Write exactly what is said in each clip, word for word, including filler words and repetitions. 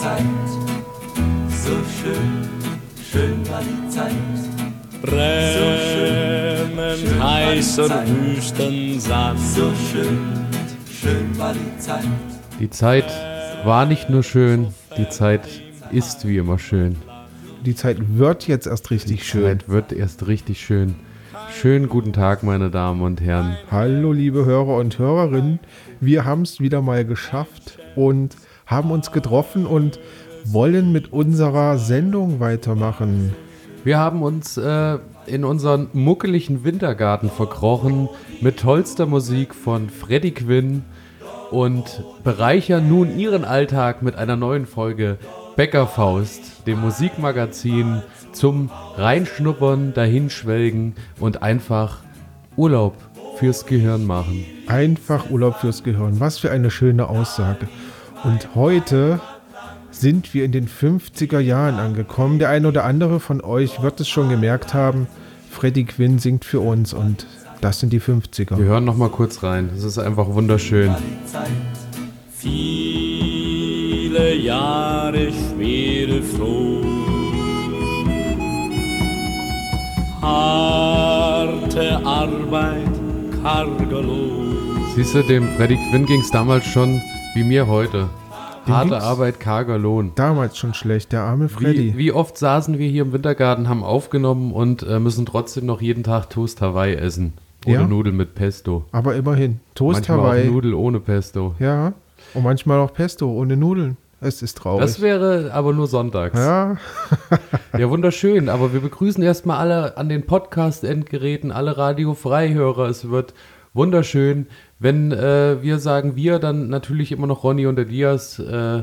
Zeit, so schön, schön war die Zeit. Brennend heißer Wüstensand. So schön, schön war die Zeit. Die Zeit war nicht nur schön, die Zeit ist wie immer schön. Die Zeit wird jetzt erst richtig Die schön. Zeit wird erst richtig schön. Schönen guten Tag, meine Damen und Herren. Hallo liebe Hörer und Hörerinnen, wir haben es wieder mal geschafft und haben uns getroffen und wollen mit unserer Sendung weitermachen. Wir haben uns äh, in unseren muckeligen Wintergarten verkrochen mit tollster Musik von Freddie Quinn und bereichern nun Ihren Alltag mit einer neuen Folge Bäckerfaust, dem Musikmagazin zum Reinschnuppern, Dahinschwelgen und einfach Urlaub fürs Gehirn machen. Einfach Urlaub fürs Gehirn. Was für eine schöne Aussage. Und heute sind wir in den fünfziger Jahren angekommen. Der eine oder andere von euch wird es schon gemerkt haben, Freddie Quinn singt für uns und das sind die fünfziger. Wir hören noch mal kurz rein. Es ist einfach wunderschön. Viele Jahre schwere Froh, harte Arbeit, karger Lohn. Siehst du, dem Freddie Quinn ging es damals schon wie mir heute. Dem Harte ging's Arbeit, karger Lohn. Damals schon schlecht, der arme Freddy. Wie, wie oft saßen wir hier im Wintergarten, haben aufgenommen und äh, müssen trotzdem noch jeden Tag Toast Hawaii essen. Oder Ja. Nudeln mit Pesto. Aber immerhin, Toast Manchmal Hawaii. auch Nudel ohne Pesto. Ja, und manchmal auch Pesto ohne Nudeln. Es ist traurig. Das wäre aber nur sonntags. ja, Ja, wunderschön. Aber wir begrüßen erstmal alle an den Podcast-Endgeräten, alle Radio-Freihörer. Es wird wunderschön. Wenn äh, wir sagen wir, dann natürlich immer noch Ronny und Elias. Äh,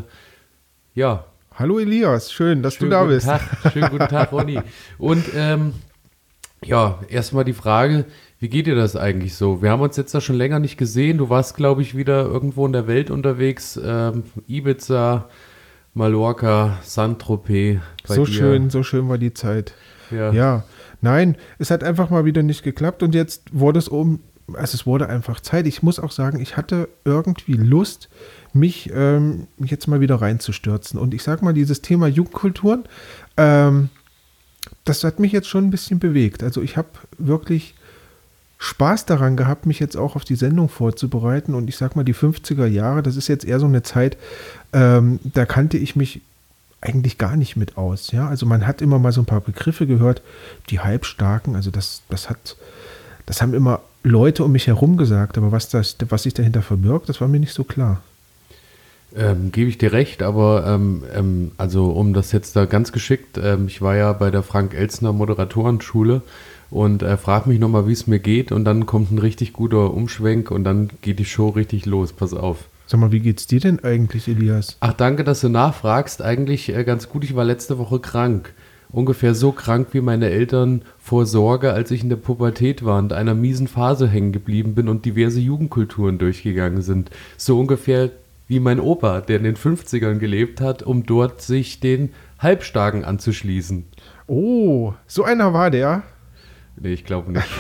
ja, hallo Elias, schön, dass schönen du da guten bist. Tag. Schönen guten Tag, Ronny. Und ähm, ja, erstmal die Frage, wie geht dir das eigentlich so? Wir haben uns jetzt da schon länger nicht gesehen. Du warst, glaube ich, wieder irgendwo in der Welt unterwegs. Ähm, Ibiza, Mallorca, Saint-Tropez. bei So dir. schön, so schön war die Zeit. Ja. Ja, nein, es hat einfach mal wieder nicht geklappt und jetzt wurde es um, also es wurde einfach Zeit. Ich muss auch sagen, ich hatte irgendwie Lust, mich ähm, jetzt mal wieder reinzustürzen. Und ich sag mal, dieses Thema Jugendkulturen, ähm, das hat mich jetzt schon ein bisschen bewegt. Also ich habe wirklich Spaß daran gehabt, mich jetzt auch auf die Sendung vorzubereiten. Und ich sag mal, die fünfziger Jahre, das ist jetzt eher so eine Zeit, ähm, da kannte ich mich eigentlich gar nicht mit aus. Ja? Also man hat immer mal so ein paar Begriffe gehört, die Halbstarken, also das, das hat, das haben immer Leute um mich herum gesagt, aber was, das, was sich dahinter verbirgt, das war mir nicht so klar. Ähm, gebe ich dir recht, aber ähm, ähm, also um das jetzt da ganz geschickt, ähm, ich war ja bei der Frank-Elstner Moderatorenschule und äh, frag mich nochmal, wie es mir geht und dann kommt ein richtig guter Umschwenk und dann geht die Show richtig los, pass auf. Sag mal, wie geht's dir denn eigentlich, Elias? Ach, danke, dass du nachfragst, eigentlich äh, ganz gut, ich war letzte Woche krank. Ungefähr so krank wie meine Eltern vor Sorge, als ich in der Pubertät war und einer miesen Phase hängen geblieben bin und diverse Jugendkulturen durchgegangen sind. So ungefähr wie mein Opa, der in den fünfzigern gelebt hat, um dort sich den Halbstarken anzuschließen. Oh, so einer war der. Nee, ich glaube nicht.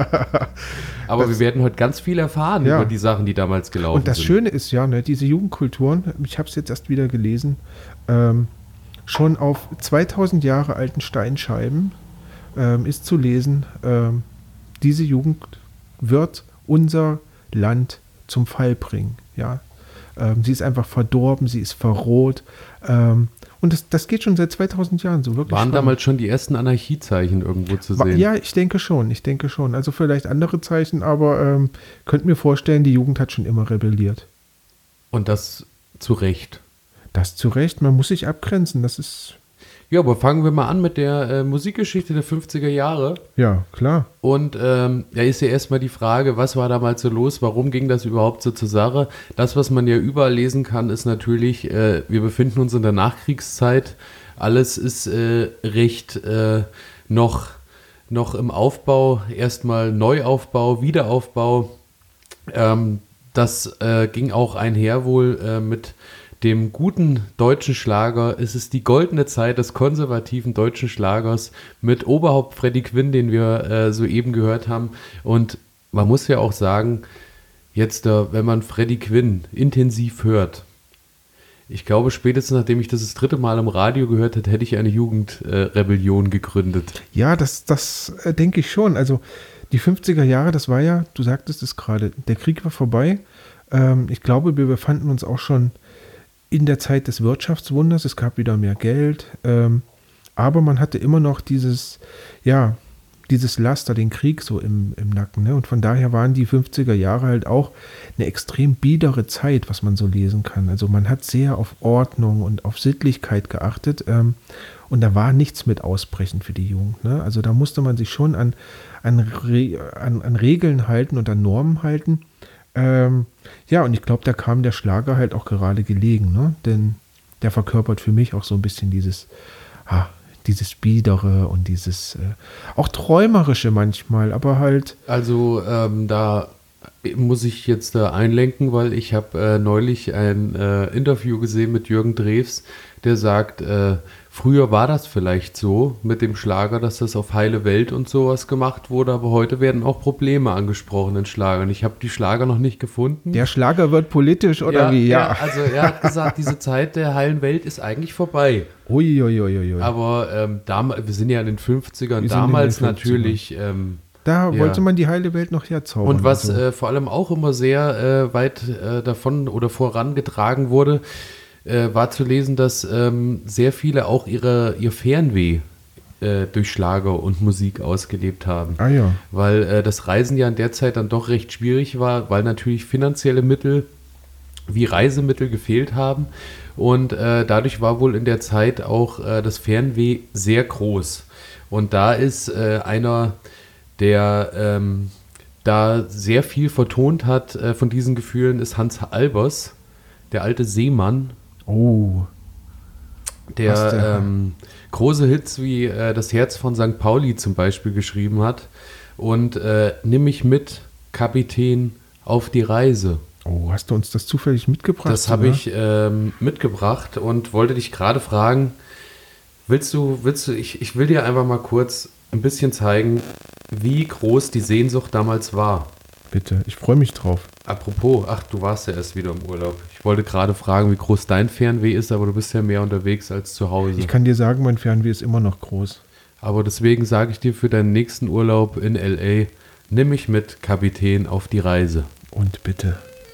Aber wir werden heute ganz viel erfahren Ja. über die Sachen, die damals gelaufen Und das sind. Schöne ist ja, ne, diese Jugendkulturen, ich habe es jetzt erst wieder gelesen, ähm, schon auf zweitausend Jahre alten Steinscheiben ähm, ist zu lesen, ähm, diese Jugend wird unser Land zum Fall bringen. Ja? Ähm, sie ist einfach verdorben, sie ist verroht. Ähm, und das, das geht schon seit zweitausend Jahren so. Wirklich Waren spannend. damals schon die ersten Anarchiezeichen irgendwo zu Wa- sehen? Ja, ich denke schon, ich denke schon. Also vielleicht andere Zeichen, aber ähm, könnt mir vorstellen, die Jugend hat schon immer rebelliert. Und das zu Recht. Das zu Recht, man muss sich abgrenzen, das ist, Ja, aber fangen wir mal an mit der äh, Musikgeschichte der fünfziger Jahre. ja, klar. Und ähm, da ist ja erstmal die Frage, was war damals so los, warum ging das überhaupt so zur Sache? Das, was man ja überall lesen kann, ist natürlich, äh, wir befinden uns in der Nachkriegszeit, alles ist äh, recht äh, noch, noch im Aufbau, erstmal Neuaufbau, Wiederaufbau. Ähm, das äh, ging auch einher wohl äh, mit dem guten deutschen Schlager. Es ist die goldene Zeit des konservativen deutschen Schlagers mit Oberhaupt Freddie Quinn, den wir äh, soeben gehört haben. Und man muss ja auch sagen, jetzt, äh, wenn man Freddie Quinn intensiv hört, Ich glaube, spätestens nachdem ich das das dritte Mal im Radio gehört hätte, hätte ich eine Jugendrebellion äh, gegründet. Ja, das, das äh, denke ich schon. Also die fünfziger Jahre, das war ja, du sagtest es gerade, der Krieg war vorbei. Ähm, ich glaube, wir befanden uns auch schon in der Zeit des Wirtschaftswunders. Es gab wieder mehr Geld. Ähm, aber man hatte immer noch dieses, ja, dieses Laster, den Krieg so im, im Nacken. Ne? Und von daher waren die fünfziger Jahre halt auch eine extrem biedere Zeit, was man so lesen kann. Also man hat sehr auf Ordnung und auf Sittlichkeit geachtet. Ähm, und da war nichts mit Ausbrechen für die Jugend. Ne? Also da musste man sich schon an, an, Re, an, an Regeln halten und an Normen halten. Ähm, ja, und ich glaube, da kam der Schlager halt auch gerade gelegen. Ne? Denn der verkörpert für mich auch so ein bisschen dieses... Ah, dieses Biedere und dieses äh, auch Träumerische manchmal, aber halt... Also ähm, da muss ich jetzt äh, einlenken, weil ich habe äh, neulich ein äh, Interview gesehen mit Jürgen Drews, der sagt, äh, früher war das vielleicht so mit dem Schlager, dass das auf heile Welt und sowas gemacht wurde, aber heute werden auch Probleme angesprochen in Schlagern. Ich habe die Schlager noch nicht gefunden. Der Schlager wird politisch oder ja, wie? Ja. ja, also er hat gesagt, diese Zeit der heilen Welt ist eigentlich vorbei. Uiuiuiui. Aber ähm, dam- wir sind ja in den fünfzigern, Wir sind in damals den fünfzigern. natürlich... Ähm, Da ja. wollte man die heile Welt noch herzaubern. Und was also. äh, vor allem auch immer sehr äh, weit äh, davon oder vorangetragen wurde, äh, war zu lesen, dass ähm, sehr viele auch ihre, ihr Fernweh äh, durch Schlager und Musik ausgelebt haben. Ah ja. Weil äh, das Reisen ja in der Zeit dann doch recht schwierig war, weil natürlich finanzielle Mittel wie Reisemittel gefehlt haben. Und äh, dadurch war wohl in der Zeit auch äh, das Fernweh sehr groß. Und da ist äh, einer... der ähm, da sehr viel vertont hat äh, von diesen Gefühlen, ist Hans Albers, der alte Seemann. Oh. Der, Was der- ähm, große Hits wie äh, Das Herz von Sankt Pauli zum Beispiel geschrieben hat. Und äh, Nimm mich mit, Kapitän, auf die Reise. Oh, hast du uns das zufällig mitgebracht? Das habe oder? ich ähm, mitgebracht und wollte dich gerade fragen, willst du, willst du, ich, ich will dir einfach mal kurz ein bisschen zeigen, wie groß die Sehnsucht damals war. Bitte, ich freue mich drauf. Apropos, ach, du warst ja erst wieder im Urlaub. Ich wollte gerade fragen, wie groß dein Fernweh ist, aber du bist ja mehr unterwegs als zu Hause. Ich kann dir sagen, mein Fernweh ist immer noch groß. Aber deswegen sage ich dir für deinen nächsten Urlaub in L A, nimm mich mit, Kapitän, auf die Reise. Und bitte.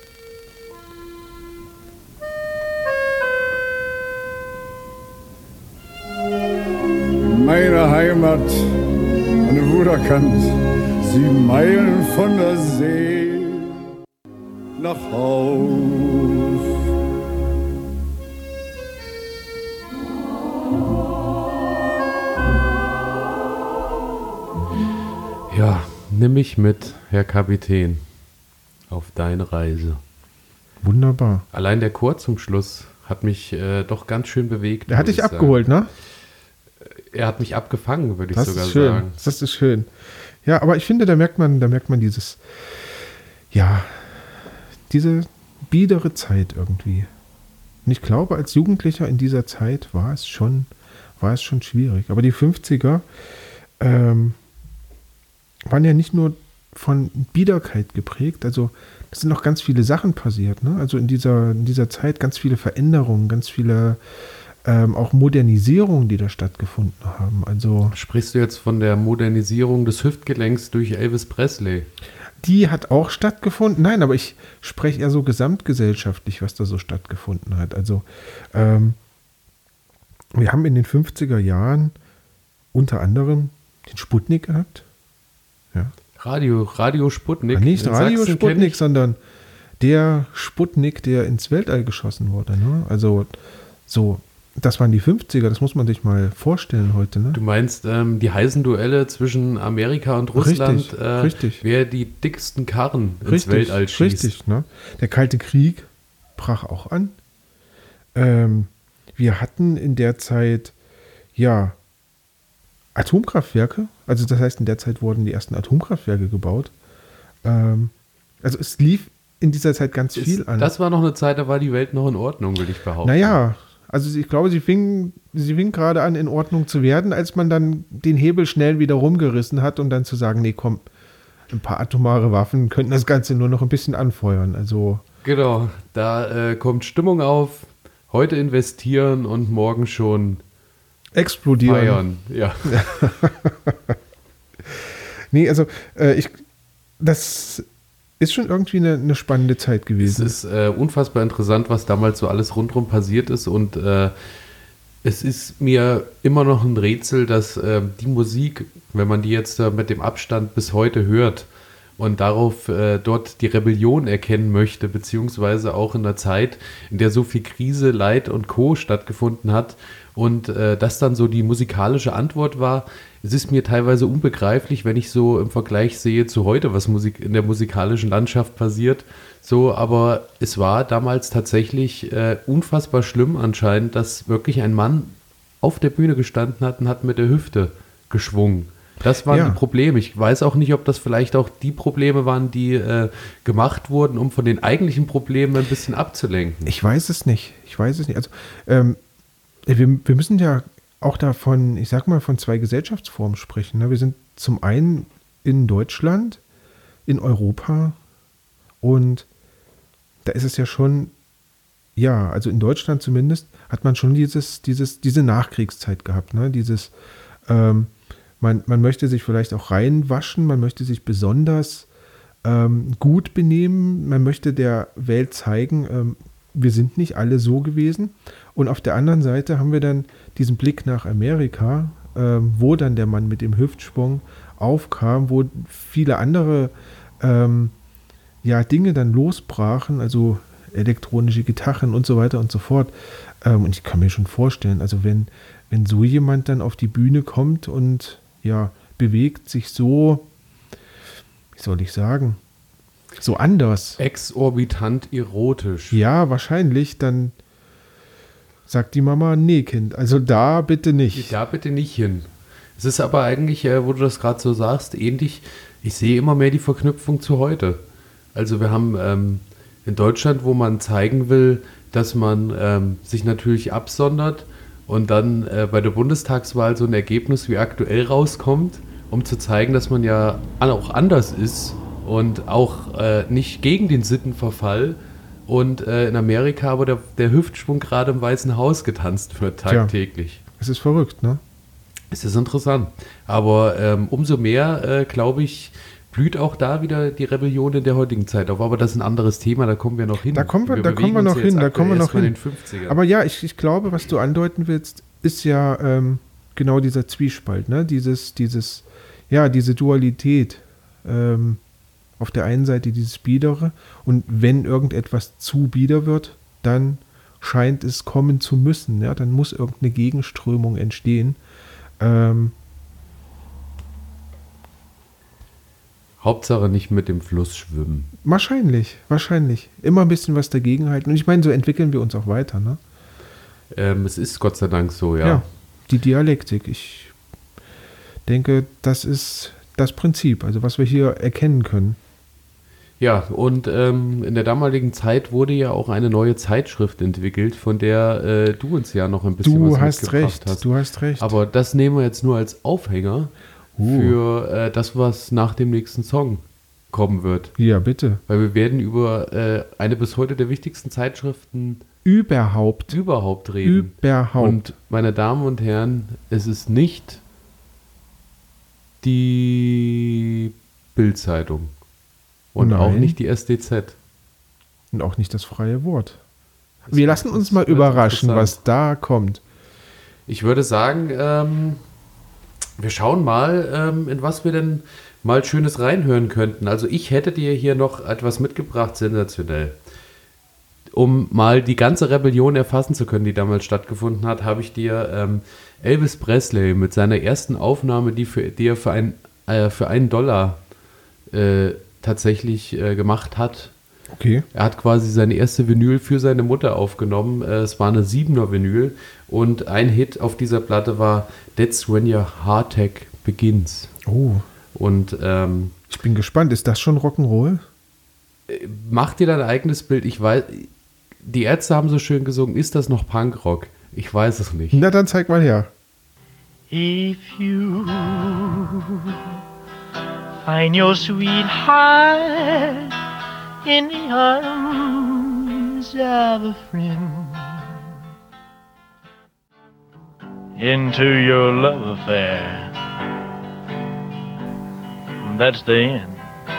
Meine Heimat an der Wuderkant, sieben Meilen von der See nach Haus. Ja, nimm mich mit, Herr Kapitän, auf deine Reise. Wunderbar. Allein der Chor zum Schluss hat mich äh, doch ganz schön bewegt. Der hat muss dich ich sagen. abgeholt, ne? Er hat mich abgefangen, würde ich Das sogar ist schön. sagen. Das ist schön. Ja, aber ich finde, da merkt man, da merkt man dieses, ja, diese biedere Zeit irgendwie. Und ich glaube, als Jugendlicher in dieser Zeit war es schon, war es schon schwierig. Aber die fünfziger ähm, waren ja nicht nur von Biederkeit geprägt, also es sind noch ganz viele Sachen passiert, ne? Also in dieser, in dieser Zeit ganz viele Veränderungen, ganz viele ähm, auch Modernisierungen, die da stattgefunden haben. Also Sprichst du jetzt von der Modernisierung des Hüftgelenks durch Elvis Presley? die hat auch stattgefunden. Nein, aber ich spreche eher so gesamtgesellschaftlich, was da so stattgefunden hat. Also ähm, wir haben in den fünfziger Jahren unter anderem den Sputnik gehabt. Ja. Radio, Radio Sputnik. Ja, nicht In Radio Sachsen kenn Sputnik, ich. sondern der Sputnik, der ins Weltall geschossen wurde. Ne? Also so, das waren die fünfziger, das muss man sich mal vorstellen heute. Ne? Du meinst ähm, die heißen Duelle zwischen Amerika und Russland, Richtig, äh, richtig. wer die dicksten Karren ins Richtig, Weltall schießt. richtig. Ne? Der Kalte Krieg brach auch an. Ähm, wir hatten in der Zeit, ja, Atomkraftwerke. Also das heißt, in der Zeit wurden die ersten Atomkraftwerke gebaut. Ähm, also es lief in dieser Zeit ganz viel Ist, an. das war noch eine Zeit, da war die Welt noch in Ordnung, würde ich behaupten. Naja, also ich glaube, sie fing, sie fing gerade an, in Ordnung zu werden, als man dann den Hebel schnell wieder rumgerissen hat und dann zu sagen, nee, komm, ein paar atomare Waffen könnten das Ganze nur noch ein bisschen anfeuern. Also Genau, da äh, kommt Stimmung auf, Heute investieren und morgen schon Explodieren. feiern. Ja. Nee, also äh, ich, das ist schon irgendwie eine, eine spannende Zeit Es gewesen. ist äh, unfassbar interessant, was damals so alles rundherum passiert ist und äh, es ist mir immer noch ein Rätsel, dass äh, die Musik, wenn man die jetzt äh, mit dem Abstand bis heute hört und darauf äh, dort die Rebellion erkennen möchte, beziehungsweise auch in einer Zeit, in der so viel Krise, Leid und Co. stattgefunden hat und äh, das dann so die musikalische Antwort war. Es ist mir teilweise unbegreiflich, wenn ich so im Vergleich sehe zu heute, was Musik in der musikalischen Landschaft passiert. So, aber es war damals tatsächlich äh, unfassbar schlimm anscheinend, dass wirklich ein Mann auf der Bühne gestanden hat und hat mit der Hüfte geschwungen. Das waren Ja. die Probleme. Ich weiß auch nicht, ob das vielleicht auch die Probleme waren, die äh, gemacht wurden, um von den eigentlichen Problemen ein bisschen abzulenken. Ich weiß es nicht. Ich weiß es nicht. Also, ähm, wir, wir müssen ja auch davon, ich sag mal, von zwei Gesellschaftsformen sprechen. Ne? Wir sind zum einen in Deutschland, in Europa und da ist es ja schon, ja, also in Deutschland zumindest, hat man schon dieses, dieses, diese Nachkriegszeit gehabt. Ne? Dieses, ähm, man, man möchte sich vielleicht auch reinwaschen, man möchte sich besonders ähm, gut benehmen, man möchte der Welt zeigen, ähm, wir sind nicht alle so gewesen. Und auf der anderen Seite haben wir dann diesen Blick nach Amerika, ähm, wo dann der Mann mit dem Hüftsprung aufkam, wo viele andere ähm, ja, Dinge dann losbrachen, also elektronische Gitarren und so weiter und so fort. Ähm, und ich kann mir schon vorstellen, also wenn, wenn so jemand dann auf die Bühne kommt und ja, bewegt sich so, wie soll ich sagen, so anders. Exorbitant erotisch. Ja, wahrscheinlich, dann sagt die Mama, nee, Kind, also da bitte nicht. Da bitte nicht hin. Es ist aber eigentlich, äh, wo du das gerade so sagst, ähnlich. Ich sehe immer mehr die Verknüpfung zu heute. Also wir haben ähm, in Deutschland, wo man zeigen will, dass man ähm, sich natürlich absondert und dann äh, bei der Bundestagswahl so ein Ergebnis wie aktuell rauskommt, um zu zeigen, dass man ja auch anders ist und auch äh, nicht gegen den Sittenverfall. Und äh, in Amerika aber der, der Hüftschwung gerade im Weißen Haus getanzt wird tagtäglich. Es ist verrückt, ne? Es ist interessant. Aber ähm, umso mehr, äh, glaube ich, blüht auch da wieder die Rebellion in der heutigen Zeit auf. Aber das ist ein anderes Thema, da kommen wir noch hin. Da kommen wir, da bewegen kommen wir uns noch jetzt hin, da kommen wir aktuell noch erstmal hin. in den fünfzigern. Aber ja, ich, ich glaube, was du andeuten willst, ist ja ähm, genau dieser Zwiespalt, ne? Dieses, dieses, ja, diese Dualität. Ähm, auf der einen Seite dieses Biedere und wenn irgendetwas zu bieder wird, dann scheint es kommen zu müssen. Ja? Dann muss irgendeine Gegenströmung entstehen. Ähm, Hauptsache nicht mit dem Fluss schwimmen. wahrscheinlich, wahrscheinlich. Immer ein bisschen was dagegen halten. Und ich meine, so entwickeln wir uns auch weiter. Ne? Ähm, es ist Gott sei Dank so, ja. Ja, die Dialektik. Ich denke, das ist das Prinzip, also was wir hier erkennen können. Ja, und ähm, in der damaligen Zeit wurde ja auch eine neue Zeitschrift entwickelt, von der äh, du uns ja noch ein bisschen Du was hast mitgebracht recht, hast. du hast recht. Aber das nehmen wir jetzt nur als Aufhänger Uh. für äh, das, was nach dem nächsten Song kommen wird. Ja, bitte. Weil wir werden über äh, eine bis heute der wichtigsten Zeitschriften Überhaupt. überhaupt reden. Überhaupt. Und meine Damen und Herren, es ist nicht die Bild-Zeitung und Nein. auch nicht die S D Z. Und auch nicht das freie Wort. Das Wir wird- lassen uns das mal wird überraschen, interessant. was da kommt. Ich würde sagen, ähm, wir schauen mal, ähm, in was wir denn mal Schönes reinhören könnten. Also ich hätte dir hier noch etwas mitgebracht, sensationell. Um mal die ganze Rebellion erfassen zu können, die damals stattgefunden hat, habe ich dir ähm, Elvis Presley mit seiner ersten Aufnahme, die, für, die er für, ein, äh, für einen Dollar äh, tatsächlich äh, gemacht hat. Okay. Er hat quasi seine erste Vinyl für seine Mutter aufgenommen. Äh, Es war eine siebener Vinyl und ein Hit auf dieser Platte war That's When Your Heart Attack Begins. Oh, Und ähm, ich bin gespannt. Ist das schon Rock'n'Roll? mach dir dein eigenes Bild. Ich weiß, die Ärzte haben so schön gesungen, ist das noch Punkrock? Ich weiß es nicht. Na, dann zeig mal her. If you find your sweetheart in the arms of a friend, into your love affair. That's the end.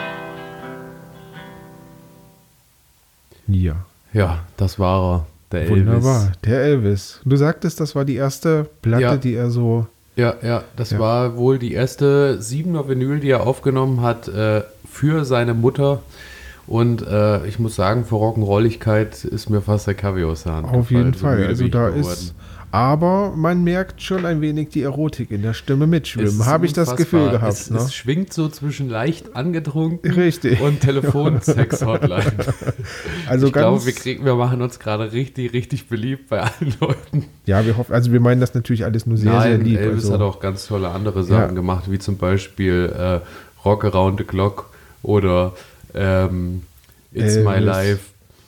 Ja. Ja, das war er, der Wunderbar, Elvis. der Elvis. Du sagtest, das war die erste Platte, Ja. die er so... Ja, ja, das Ja. war wohl die erste siebener Vinyl, die er aufgenommen hat äh, für seine Mutter. Und äh, ich muss sagen, für Rock'n'Rolligkeit ist mir fast der Kaffee aus der Hand Auf gefallen. jeden So Fall. müde Also bin ich da geworden. ist... Aber man merkt schon ein wenig die Erotik in der Stimme Es mitschwimmen. ist Habe ich das unfassbar. Gefühl gehabt. Es, Ne? es schwingt so zwischen leicht angetrunken Richtig. und Telefonsex-Hotline. Also ich ganz, glaube, wir, kriegen, wir machen uns gerade richtig, richtig beliebt bei allen Leuten. ja, wir hoffen, also wir meinen das natürlich alles nur sehr, sehr Nein, lieb. Elvis also, hat auch ganz tolle andere Sachen Ja. gemacht, wie zum Beispiel äh, Rock Around the Clock oder ähm, It's My Elvis. Life.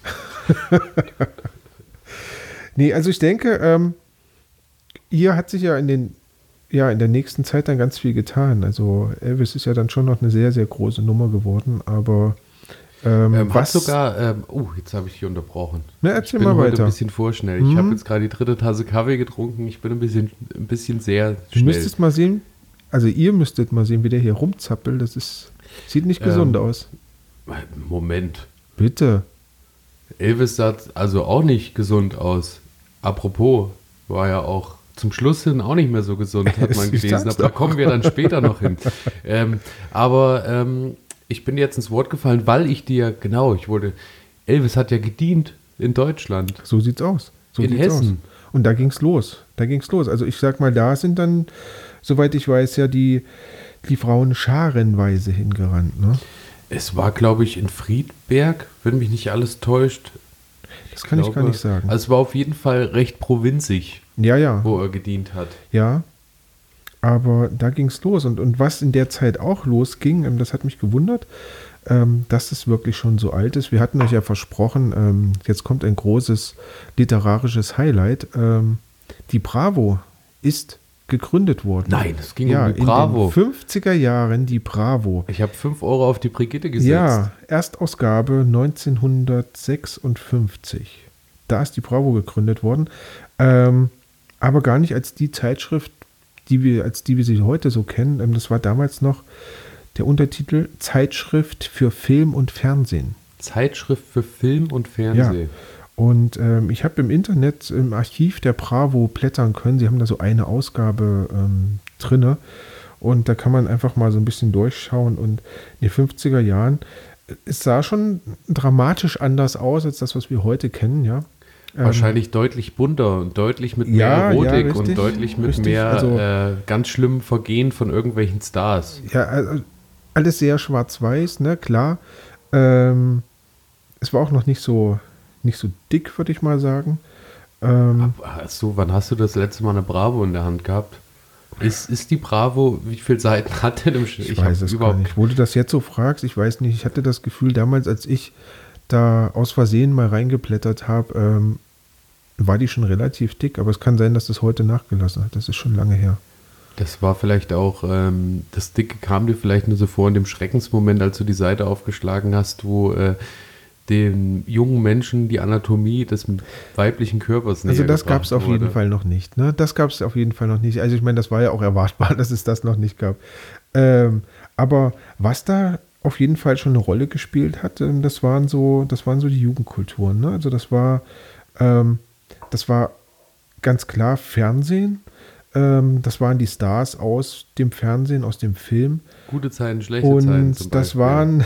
Nee, also ich denke, ähm, hier hat sich ja in den, ja, in der nächsten Zeit dann ganz viel getan. Also Elvis ist ja dann schon noch eine sehr, sehr große Nummer geworden, aber ähm, Ähm, hat was sogar, ähm, oh, jetzt habe ich dich unterbrochen. Na, ich erzähl bin mal heute weiter. ein bisschen vorschnell. Ich Mhm. habe jetzt gerade die dritte Tasse Kaffee getrunken. Ich bin ein bisschen, ein bisschen sehr Du schnell. müsstest mal sehen, also ihr müsstet mal sehen, wie der hier rumzappelt. Das ist, sieht nicht gesund Ähm. aus. Moment. Bitte. Elvis sah also auch nicht gesund aus. Apropos, war ja auch zum Schluss hin auch nicht mehr so gesund, hat man Ich gelesen. sag's Aber da doch. kommen wir dann später noch hin. Ähm, aber ähm, ich bin jetzt ins Wort gefallen, weil ich dir, genau, ich wurde, Elvis hat ja gedient in Deutschland. So sieht's aus. So In sieht's Hessen. Aus. Und da ging's los. Da ging's los. Also ich sag mal, da sind dann, soweit ich weiß, ja die, die Frauen scharenweise hingerannt. Ne? Es war, glaube ich, in Friedberg, wenn mich nicht alles täuscht. Das kann ich gar glaube, nicht sagen. Also es war auf jeden Fall recht provinzig, Ja, ja. wo er gedient hat. Ja, aber da ging es los. Und, und was in der Zeit auch losging, ähm, das hat mich gewundert, ähm, dass es wirklich schon so alt ist. Wir hatten euch ja versprochen, ähm, jetzt kommt ein großes literarisches Highlight. Ähm, die Bravo ist gegründet worden. Nein, es ging ja, um die Bravo. in den fünfziger Jahren die Bravo. Ich habe fünf Euro auf die Brigitte gesetzt. Ja, Erstausgabe neunzehnhundertsechsundfünfzig. Da ist die Bravo gegründet worden. Ähm, aber gar nicht als die Zeitschrift, die wir, als die wir sie heute so kennen. Ähm, das war damals noch der Untertitel Zeitschrift für Film und Fernsehen. Zeitschrift für Film und Fernsehen. Und ähm, ich habe im Internet im Archiv der Bravo blättern können. Sie haben da so eine Ausgabe ähm, drinne. Und da kann man einfach mal so ein bisschen durchschauen. Und in den fünfziger Jahren, es sah schon dramatisch anders aus als das, was wir heute kennen, ja. Ähm, Wahrscheinlich deutlich bunter und deutlich mit mehr Ja, ja, Erotik richtig, und deutlich mit richtig. mehr Also- äh, ganz schlimmen Vergehen von irgendwelchen Stars. Ja, also alles sehr schwarz-weiß, ne, klar. Ähm, es war auch noch nicht so, nicht so dick, würde ich mal sagen. Ähm, Ach so, wann hast du das letzte Mal eine Bravo in der Hand gehabt? Ist, ist die Bravo, wie viele Seiten hat denn im Sch ich, hab weiß es gar nicht. Wo du das jetzt so fragst, ich weiß nicht. Ich hatte das Gefühl, damals, als ich da aus Versehen mal reingeblättert habe, ähm, war die schon relativ dick. Aber es kann sein, dass das heute nachgelassen hat. Das ist schon lange her. Das war vielleicht auch, ähm, das Dicke kam dir vielleicht nur so vor in dem Schreckensmoment, als du die Seite aufgeschlagen hast, wo äh, den jungen Menschen die Anatomie des weiblichen Körpers Also näher das gab es gebracht auf jeden wurde. Fall noch nicht. Ne? Das gab es auf jeden Fall noch nicht. Also ich meine, das war ja auch erwartbar, dass es das noch nicht gab. Ähm, aber was da auf jeden Fall schon eine Rolle gespielt hat, ähm, das waren so, das waren so die Jugendkulturen. Ne? Also das war, ähm, das war ganz klar Fernsehen. Ähm, das waren die Stars aus dem Fernsehen, aus dem Film. Gute Zeiten, schlechte Zeiten zum Und das Beispiel. waren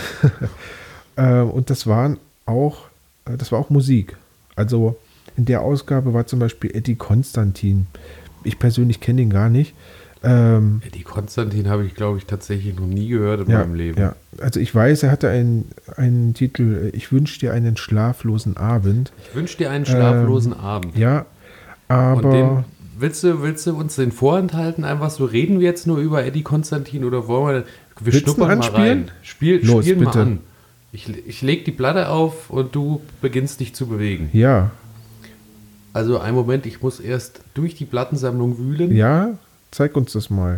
äh, und das waren auch, äh, das war auch Musik. Also in der Ausgabe war zum Beispiel Eddie Konstantin. Ich persönlich kenne ihn gar nicht. Ähm, Die Konstantin habe ich, glaube ich, tatsächlich noch nie gehört in ja, meinem Leben. ja, also ich weiß, er hatte einen, einen Titel, äh, ich wünsche dir einen schlaflosen Abend. Ich wünsche dir einen schlaflosen Ähm, Abend. Ja, Und den, aber willst du, willst du uns den vorenthalten? Einfach so, reden wir jetzt nur über Eddie Konstantin oder wollen wir, wir Willst du schnuppern mal anspielen? rein. Spiel, Los, spiel mal bitte. an. Ich, ich leg die Platte auf und du beginnst dich zu bewegen. ja, Also einen Moment, ich muss erst durch die Plattensammlung wühlen. ja, zeig uns das mal.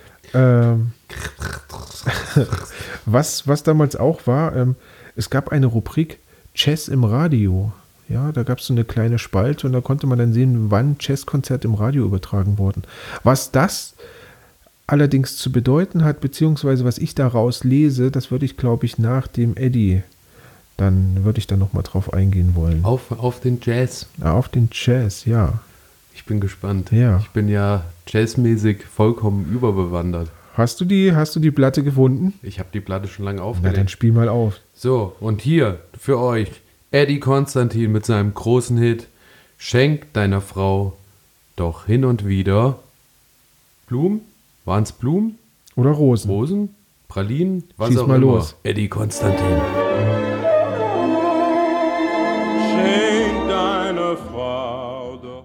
Ähm, was, was damals auch war, ähm, es gab eine Rubrik Jazz im Radio. Ja, da gab es so eine kleine Spalte und da konnte man dann sehen, wann Jazzkonzerte im Radio übertragen wurden. Was das allerdings zu bedeuten hat, beziehungsweise was ich daraus lese, das würde ich, glaube ich, nach dem Eddie, dann würde ich da nochmal drauf eingehen wollen. Auf, auf den Jazz. Ja, auf den Jazz, ja. Ich bin gespannt. Ja. Ich bin ja jazzmäßig vollkommen überbewandert. Hast du die, hast du die Platte gefunden? Ich habe die Platte schon lange Na, dann aufgelegt. spiel mal auf. So, und hier für euch Eddie Konstantin mit seinem großen Hit Schenk deiner Frau doch hin und wieder Blumen? Waren es Blumen? Oder Rosen. Rosen? Pralinen? Was Schieß auch mal immer. los. Eddie Konstantin. Schenk deine Frau doch.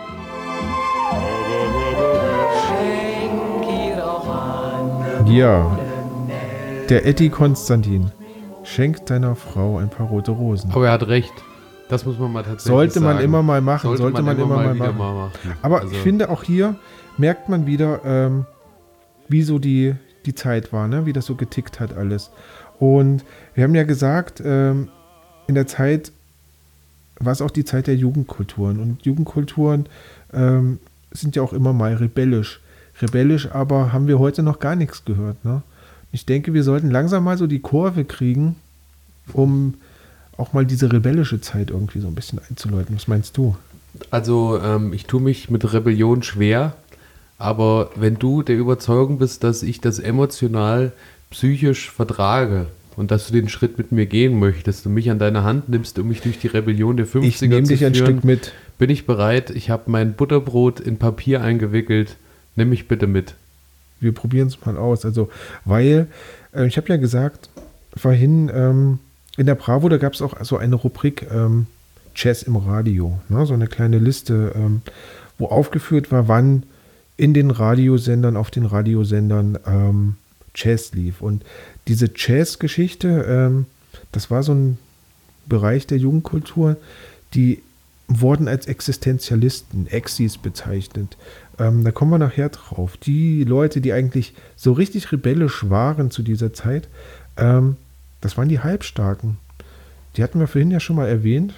Ja. Der Eddie Konstantin schenkt deiner Frau ein paar rote Rosen. Aber er hat recht. Das muss man mal tatsächlich Sollte man sagen. immer mal machen. Sollte, man, immer mal, wieder machen. mal machen. Aber Also, ich finde, auch hier merkt man wieder, ähm, wie so die, die Zeit war, ne? Wie das so getickt hat alles. Und wir haben ja gesagt, ähm, in der Zeit war es auch die Zeit der Jugendkulturen. Und Jugendkulturen ähm, sind ja auch immer mal rebellisch. Rebellisch, aber haben wir heute noch gar nichts gehört. Ne? Ich denke, wir sollten langsam mal so die Kurve kriegen, um auch mal diese rebellische Zeit irgendwie so ein bisschen einzuläuten. Was meinst du? Also ähm, ich tue mich mit Rebellion schwer, aber wenn du der Überzeugung bist, dass ich das emotional, psychisch vertrage und dass du den Schritt mit mir gehen möchtest und mich an deine Hand nimmst, um mich durch die Rebellion der Ich fünfziger nehme zu dich ein führen, Stück mit. bin ich bereit. Ich habe mein Butterbrot in Papier eingewickelt. Nimm mich bitte mit. Wir probieren es mal aus. Also, weil, äh, ich habe ja gesagt, vorhin ähm, in der Bravo, da gab es auch so eine Rubrik ähm, Jazz im Radio. Ne? So eine kleine Liste, ähm, wo aufgeführt war, wann in den Radiosendern, auf den Radiosendern ähm, Jazz lief. Und diese Jazz-Geschichte, ähm, das war so ein Bereich der Jugendkultur, die wurden als Existenzialisten, Exis bezeichnet. Ähm, da kommen wir nachher drauf. Die Leute, die eigentlich so richtig rebellisch waren zu dieser Zeit, ähm, das waren die Halbstarken. Die hatten wir vorhin ja schon mal erwähnt.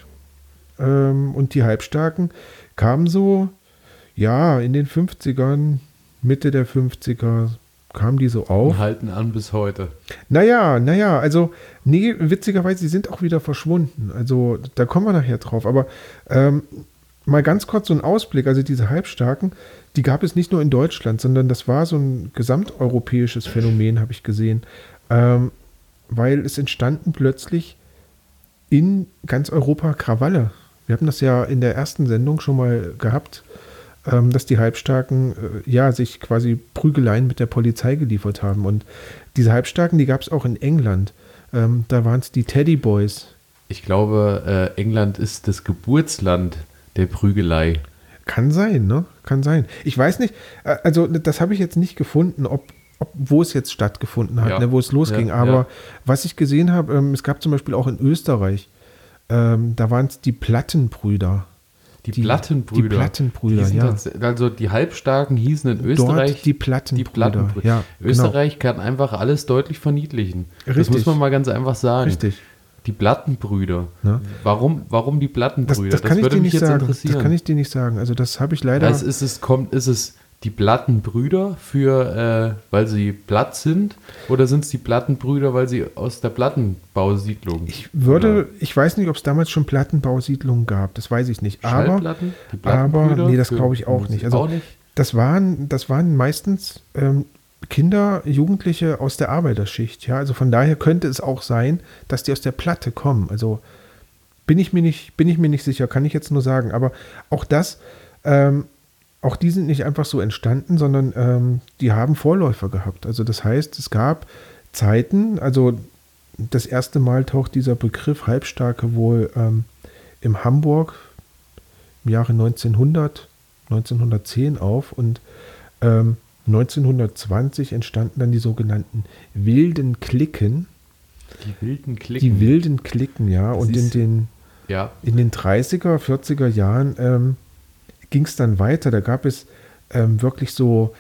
Ähm, und die Halbstarken kamen so, ja, in den fünfzigern, Mitte der fünfziger, kamen die so auf. Und halten an bis heute. Naja, naja, also, nee, witzigerweise, die sind auch wieder verschwunden. Also, da kommen wir nachher drauf. Aber ähm, mal ganz kurz so ein Ausblick. Also, diese Halbstarken, die gab es nicht nur in Deutschland, sondern das war so ein gesamteuropäisches Phänomen, habe ich gesehen. Ähm, weil es entstanden plötzlich in ganz Europa Krawalle. Wir hatten das ja in der ersten Sendung schon mal gehabt, ähm, dass die Halbstarken äh, ja, sich quasi Prügeleien mit der Polizei geliefert haben. Und diese Halbstarken, die gab es auch in England. Ähm, da waren es die Teddy Boys. Ich glaube, äh, England ist das Geburtsland der Prügelei. Kann sein, ne? Kann sein. Ich weiß nicht, äh, also das habe ich jetzt nicht gefunden, ob, ob wo es jetzt stattgefunden hat, Ja. ne, wo es losging. Ja, Aber ja. was ich gesehen habe, ähm, es gab zum Beispiel auch in Österreich, ähm, da waren es die Plattenbrüder. Die, Die- Plattenbrüder. die Plattenbrüder, Die sind ja. tats- Also die Halbstarken hießen in Österreich Dort die Plattenbrüder. Die Plattenbrüder. Ja, genau. Österreich kann einfach alles deutlich verniedlichen. Das Richtig. muss man mal ganz einfach sagen. Richtig. Die Plattenbrüder. Ja. Warum, warum die Das, Plattenbrüder? das kann ich würde dir mich nicht jetzt sagen. interessieren. Das kann ich dir nicht sagen. Also das habe ich leider. Also ist es, kommt, ist es die Plattenbrüder für, äh, weil sie platt sind, oder sind es die Plattenbrüder, weil sie aus der Plattenbausiedlung? Ich würde, ich weiß nicht, ob es damals schon Plattenbausiedlungen gab. Das weiß ich nicht. Aber, Schallplatten? Die aber Plattenbrüder nee, das für glaube ich auch Musik? nicht. Also auch nicht? das waren, das waren meistens ähm, Kinder, Jugendliche aus der Arbeiterschicht. Ja, also von daher könnte es auch sein, dass die aus der Platte kommen. Also bin ich mir nicht, bin ich mir nicht sicher, kann ich jetzt nur sagen. Aber auch das, ähm, auch die sind nicht einfach so entstanden, sondern ähm, die haben Vorläufer gehabt. Also das heißt, es gab Zeiten, also das erste Mal taucht dieser Begriff Halbstarke wohl ähm, im Hamburg im Jahre neunzehnhundert, neunzehnhundertzehn auf und ähm, neunzehnhundertzwanzig entstanden dann die sogenannten wilden Cliquen. Die wilden Klicken. Die wilden Cliquen, ja. Und in Siehst- den, Ja, in den dreißiger, vierziger Jahren ähm, ging es dann weiter. Da gab es ähm, wirklich so,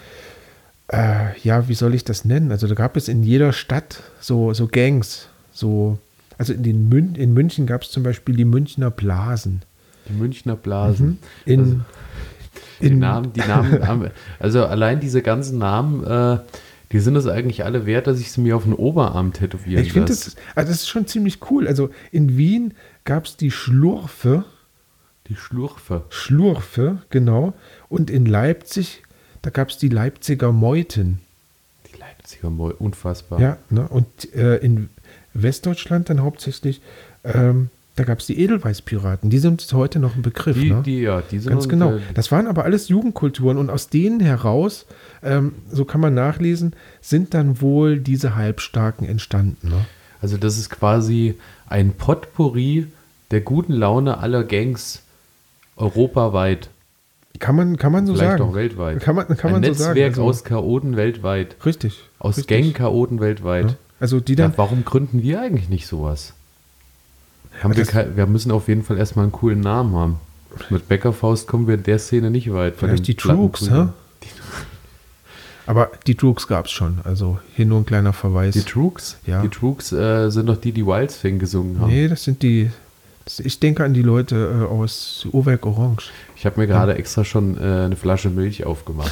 äh, ja, wie soll ich das nennen? Also da gab es in jeder Stadt so, so Gangs, so also in, den Mün in München gab es zum Beispiel die Münchner Blasen. Die Münchner Blasen. In, also, die in, Namen, die Namen, also allein diese ganzen Namen, äh, die sind es eigentlich alle wert, dass ich sie mir auf den Oberarm tätowieren ich finde, lasse. das, also das ist schon ziemlich cool. Also in Wien gab es die Schlurfe. Die Schlurfe. Schlurfe, genau. Und in Leipzig, da gab es die Leipziger Meuten. Die Leipziger Meuten, unfassbar. Ja, ne? Und äh, in Westdeutschland dann hauptsächlich, ähm, da gab es die Edelweißpiraten. Die sind heute noch ein Begriff. Die, ne? die, ja, die sind Ganz und, genau. äh, Das waren aber alles Jugendkulturen und aus denen heraus, ähm, so kann man nachlesen, sind dann wohl diese Halbstarken entstanden. Ne? Also das ist quasi ein Potpourri der guten Laune aller Gangs europaweit. Kann man, kann man so Vielleicht sagen. auch weltweit. Kann man, kann ein man so sagen. Netzwerk Also, aus Chaoten weltweit. richtig. Aus richtig. Gang-Chaoten weltweit. Ja. Also die dann, Ja, warum gründen wir eigentlich nicht sowas? Haben wir, das- kei- wir müssen auf jeden Fall erstmal einen coolen Namen haben. Mit Bäckerfaust kommen wir in der Szene nicht weit. von vielleicht den die Trooks, Plattenbrüdern. hä? Aber die Trooks gab es schon. Also hier nur ein kleiner Verweis. Die Trooks? Ja. Die Trooks äh, sind doch die, die Wildfang gesungen haben. Nee, das sind die. Das, ich denke an die Leute äh, aus Uhrwerk Orange. Ich habe mir gerade extra schon äh, eine Flasche Milch aufgemacht.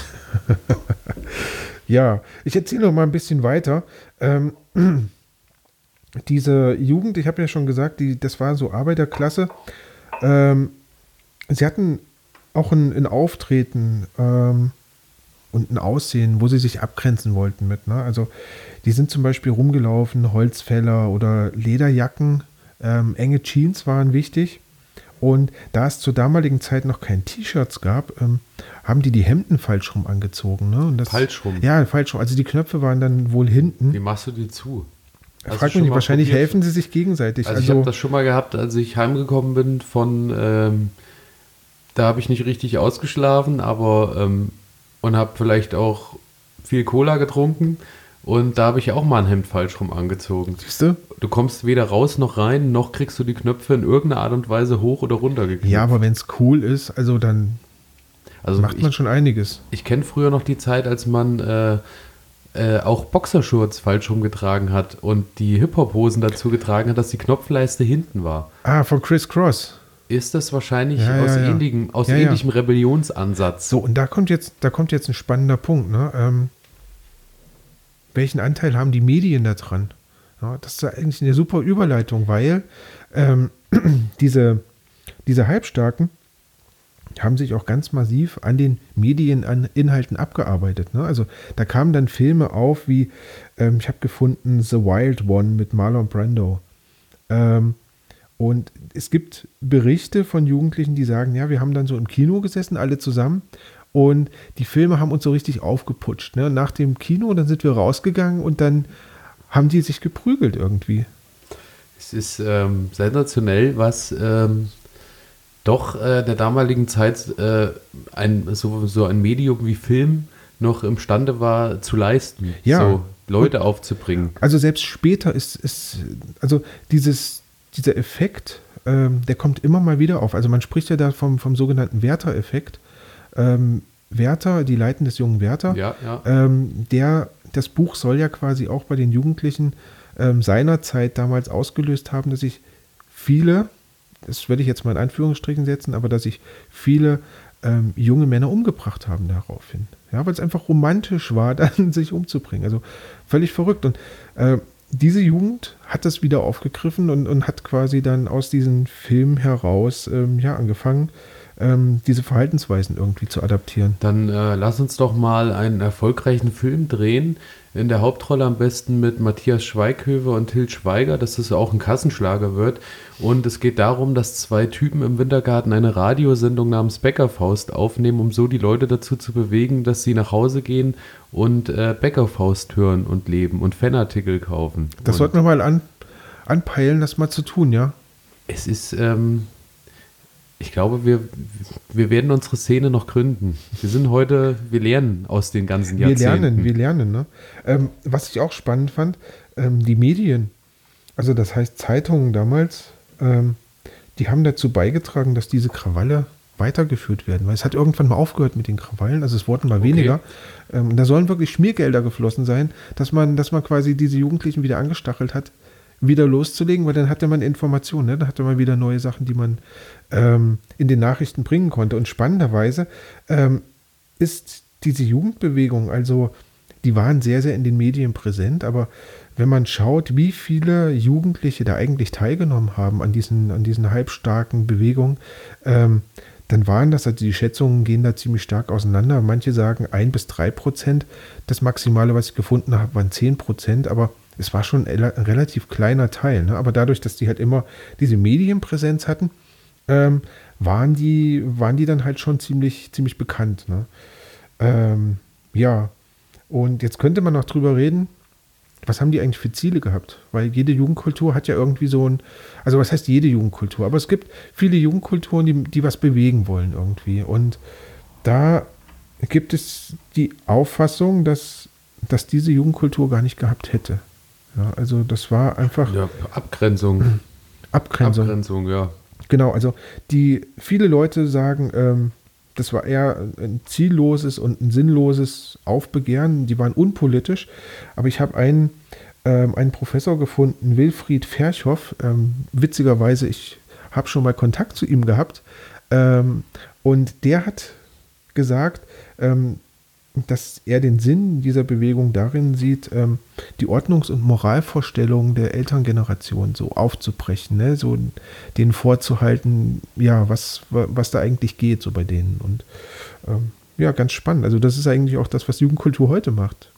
Ja, ich erzähle noch mal ein bisschen weiter. Ähm, diese Jugend, ich habe ja schon gesagt, die, das war so Arbeiterklasse. Ähm, sie hatten auch ein, ein Auftreten ähm, und ein Aussehen, wo sie sich abgrenzen wollten mit. Ne? Also die sind zum Beispiel rumgelaufen, Holzfäller oder Lederjacken. Ähm, enge Jeans waren wichtig. Und da es zur damaligen Zeit noch kein T-Shirts gab, ähm, haben die die Hemden falsch rum angezogen. Ne? Und das, Falsch rum? Ja, falsch rum. Also die Knöpfe waren dann wohl hinten. Wie machst du die zu? Hast du Frag schon mich nicht, mal wahrscheinlich probiert? helfen sie sich gegenseitig. Also, ich habe das schon mal gehabt, als ich heimgekommen bin von, ähm, da habe ich nicht richtig ausgeschlafen, aber ähm, und habe vielleicht auch viel Cola getrunken und da habe ich auch mal ein Hemd falsch rum angezogen. siehst du? Du kommst weder raus noch rein, noch kriegst du die Knöpfe in irgendeiner Art und Weise hoch oder runter geknüpft. Ja, aber wenn es cool ist, also dann also macht man ich, schon einiges. ich kenne früher noch die Zeit, als man äh, äh, auch Boxershorts falsch rumgetragen hat und die Hip-Hop-Hosen dazu getragen hat, dass die Knopfleiste hinten war. Ah, von Chris Cross. Ist das wahrscheinlich Ja, aus, ja, ja. ähnlichem, aus Ja, ja. ähnlichem Rebellionsansatz. So, und da kommt jetzt, da kommt jetzt ein spannender Punkt. Ne? Ähm, welchen Anteil haben die Medien da dran? Ja, das ist ja eigentlich eine super Überleitung, weil ähm, diese, diese Halbstarken haben sich auch ganz massiv an den Medieninhalten abgearbeitet. Ne? Also da kamen dann Filme auf wie, ähm, ich habe gefunden, The Wild One mit Marlon Brando. Ähm, und es gibt Berichte von Jugendlichen, die sagen, ja, wir haben dann so im Kino gesessen, alle zusammen. Und die Filme haben uns so richtig aufgeputscht. Ne? Nach dem Kino, dann sind wir rausgegangen und dann haben die sich geprügelt irgendwie. Es ist ähm, sensationell, was ähm, doch äh, der damaligen Zeit äh, ein, so, so ein Medium wie Film noch imstande war zu leisten, Ja. so Leute aufzubringen. Also selbst später ist, ist also dieses, dieser Effekt, ähm, der kommt immer mal wieder auf. Also man spricht ja da vom, vom sogenannten Werther-Effekt. Ähm, Werther, die Leiten des jungen Werther, Ja, ja. ähm, der, das Buch soll ja quasi auch bei den Jugendlichen ähm, seinerzeit damals ausgelöst haben, dass sich viele, das würde ich jetzt mal in Anführungsstrichen setzen, aber dass sich viele ähm, junge Männer umgebracht haben daraufhin. Ja, weil es einfach romantisch war, dann sich umzubringen. Also völlig verrückt. Und äh, diese Jugend hat das wieder aufgegriffen und, und hat quasi dann aus diesen Filmen heraus ähm, ja, angefangen, ähm, diese Verhaltensweisen irgendwie zu adaptieren. Dann äh, lass uns doch mal einen erfolgreichen Film drehen. In der Hauptrolle am besten mit Matthias Schweighöfer und Til Schweiger, dass das auch ein Kassenschlager wird. Und es geht darum, dass zwei Typen im Wintergarten eine Radiosendung namens Bäckerfaust aufnehmen, um so die Leute dazu zu bewegen, dass sie nach Hause gehen und äh, Bäckerfaust hören und leben und Fanartikel kaufen. Das und sollten wir mal an, anpeilen, das mal zu tun, ja? es ist, ähm, ich glaube, wir, wir werden unsere Szene noch gründen. Wir sind heute, wir lernen aus den ganzen Wir Jahrzehnten. lernen, wir lernen. Ne? Ähm, was ich auch spannend fand, ähm, die Medien, also das heißt Zeitungen damals, ähm, die haben dazu beigetragen, dass diese Krawalle weitergeführt werden. Weil es hat irgendwann mal aufgehört mit den Krawallen, also es wurden mal Okay. weniger. Ähm, da sollen wirklich Schmiergelder geflossen sein, dass man, dass man quasi diese Jugendlichen wieder angestachelt hat, wieder loszulegen, weil dann hatte man Informationen, ne? Dann hatte man wieder neue Sachen, die man ähm, in den Nachrichten bringen konnte. Und spannenderweise ähm, ist diese Jugendbewegung, also die waren sehr, sehr in den Medien präsent, aber wenn man schaut, wie viele Jugendliche da eigentlich teilgenommen haben an diesen, an diesen halbstarken Bewegungen, ähm, dann waren das, also die Schätzungen gehen da ziemlich stark auseinander. Manche sagen ein bis drei Prozent. Das Maximale, was ich gefunden habe, waren zehn Prozent, aber es war schon ein relativ kleiner Teil. Ne? Aber dadurch, dass die halt immer diese Medienpräsenz hatten, ähm, waren, die, waren die dann halt schon ziemlich, ziemlich bekannt. Ne? Ähm, ja, und jetzt könnte man noch drüber reden, was haben die eigentlich für Ziele gehabt? Weil jede Jugendkultur hat ja irgendwie so ein, also was heißt jede Jugendkultur? Aber es gibt viele Jugendkulturen, die, die was bewegen wollen irgendwie. Und da gibt es die Auffassung, dass, dass diese Jugendkultur gar nicht gehabt hätte. Ja, also das war einfach... Ja, Abgrenzung. Abgrenzung. Abgrenzung, ja. Genau, also die viele Leute sagen, ähm, das war eher ein zielloses und ein sinnloses Aufbegehren. Die waren unpolitisch. Aber ich habe einen, ähm, einen Professor gefunden, Wilfried Ferchhoff. Ähm, witzigerweise, ich habe schon mal Kontakt zu ihm gehabt. Ähm, und der hat gesagt, ähm, dass er den Sinn dieser Bewegung darin sieht, ähm, die Ordnungs- und Moralvorstellungen der Elterngeneration so aufzubrechen, ne? So denen vorzuhalten, ja, was, was da eigentlich geht, so bei denen. Und ähm, ja, ganz spannend. Also das ist eigentlich auch das, was Jugendkultur heute macht.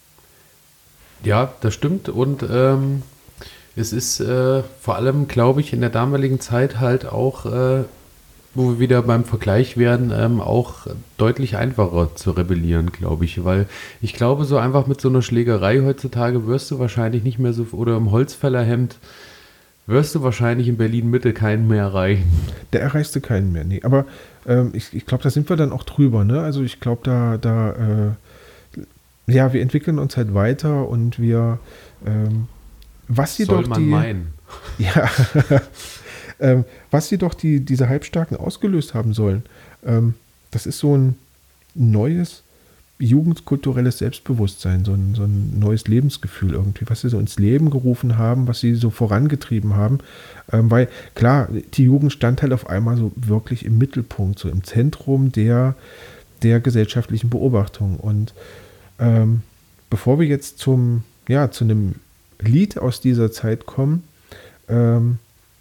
Ja, das stimmt. Und ähm, es ist äh, vor allem, glaube ich, in der damaligen Zeit halt auch, äh, wo wir wieder beim Vergleich werden, ähm, auch deutlich einfacher zu rebellieren, glaube ich. Weil ich glaube, so einfach mit so einer Schlägerei heutzutage wirst du wahrscheinlich nicht mehr so, oder im Holzfällerhemd wirst du wahrscheinlich in Berlin-Mitte keinen mehr erreichen. Da erreichst du keinen mehr, nee. Aber ähm, ich, ich glaube, da sind wir dann auch drüber, ne? Also ich glaube, da, da äh, ja, wir entwickeln uns halt weiter und wir ähm, was jedoch soll man die meinen. Ja, ähm, was jedoch die, diese Halbstarken ausgelöst haben sollen, ähm, das ist so ein neues jugendkulturelles Selbstbewusstsein, so ein, so ein neues Lebensgefühl irgendwie, was sie so ins Leben gerufen haben, was sie so vorangetrieben haben, ähm, weil klar, die Jugend stand halt auf einmal so wirklich im Mittelpunkt, so im Zentrum der, der gesellschaftlichen Beobachtung. Und ähm, bevor wir jetzt zum, ja, zu einem Lied aus dieser Zeit kommen, ähm,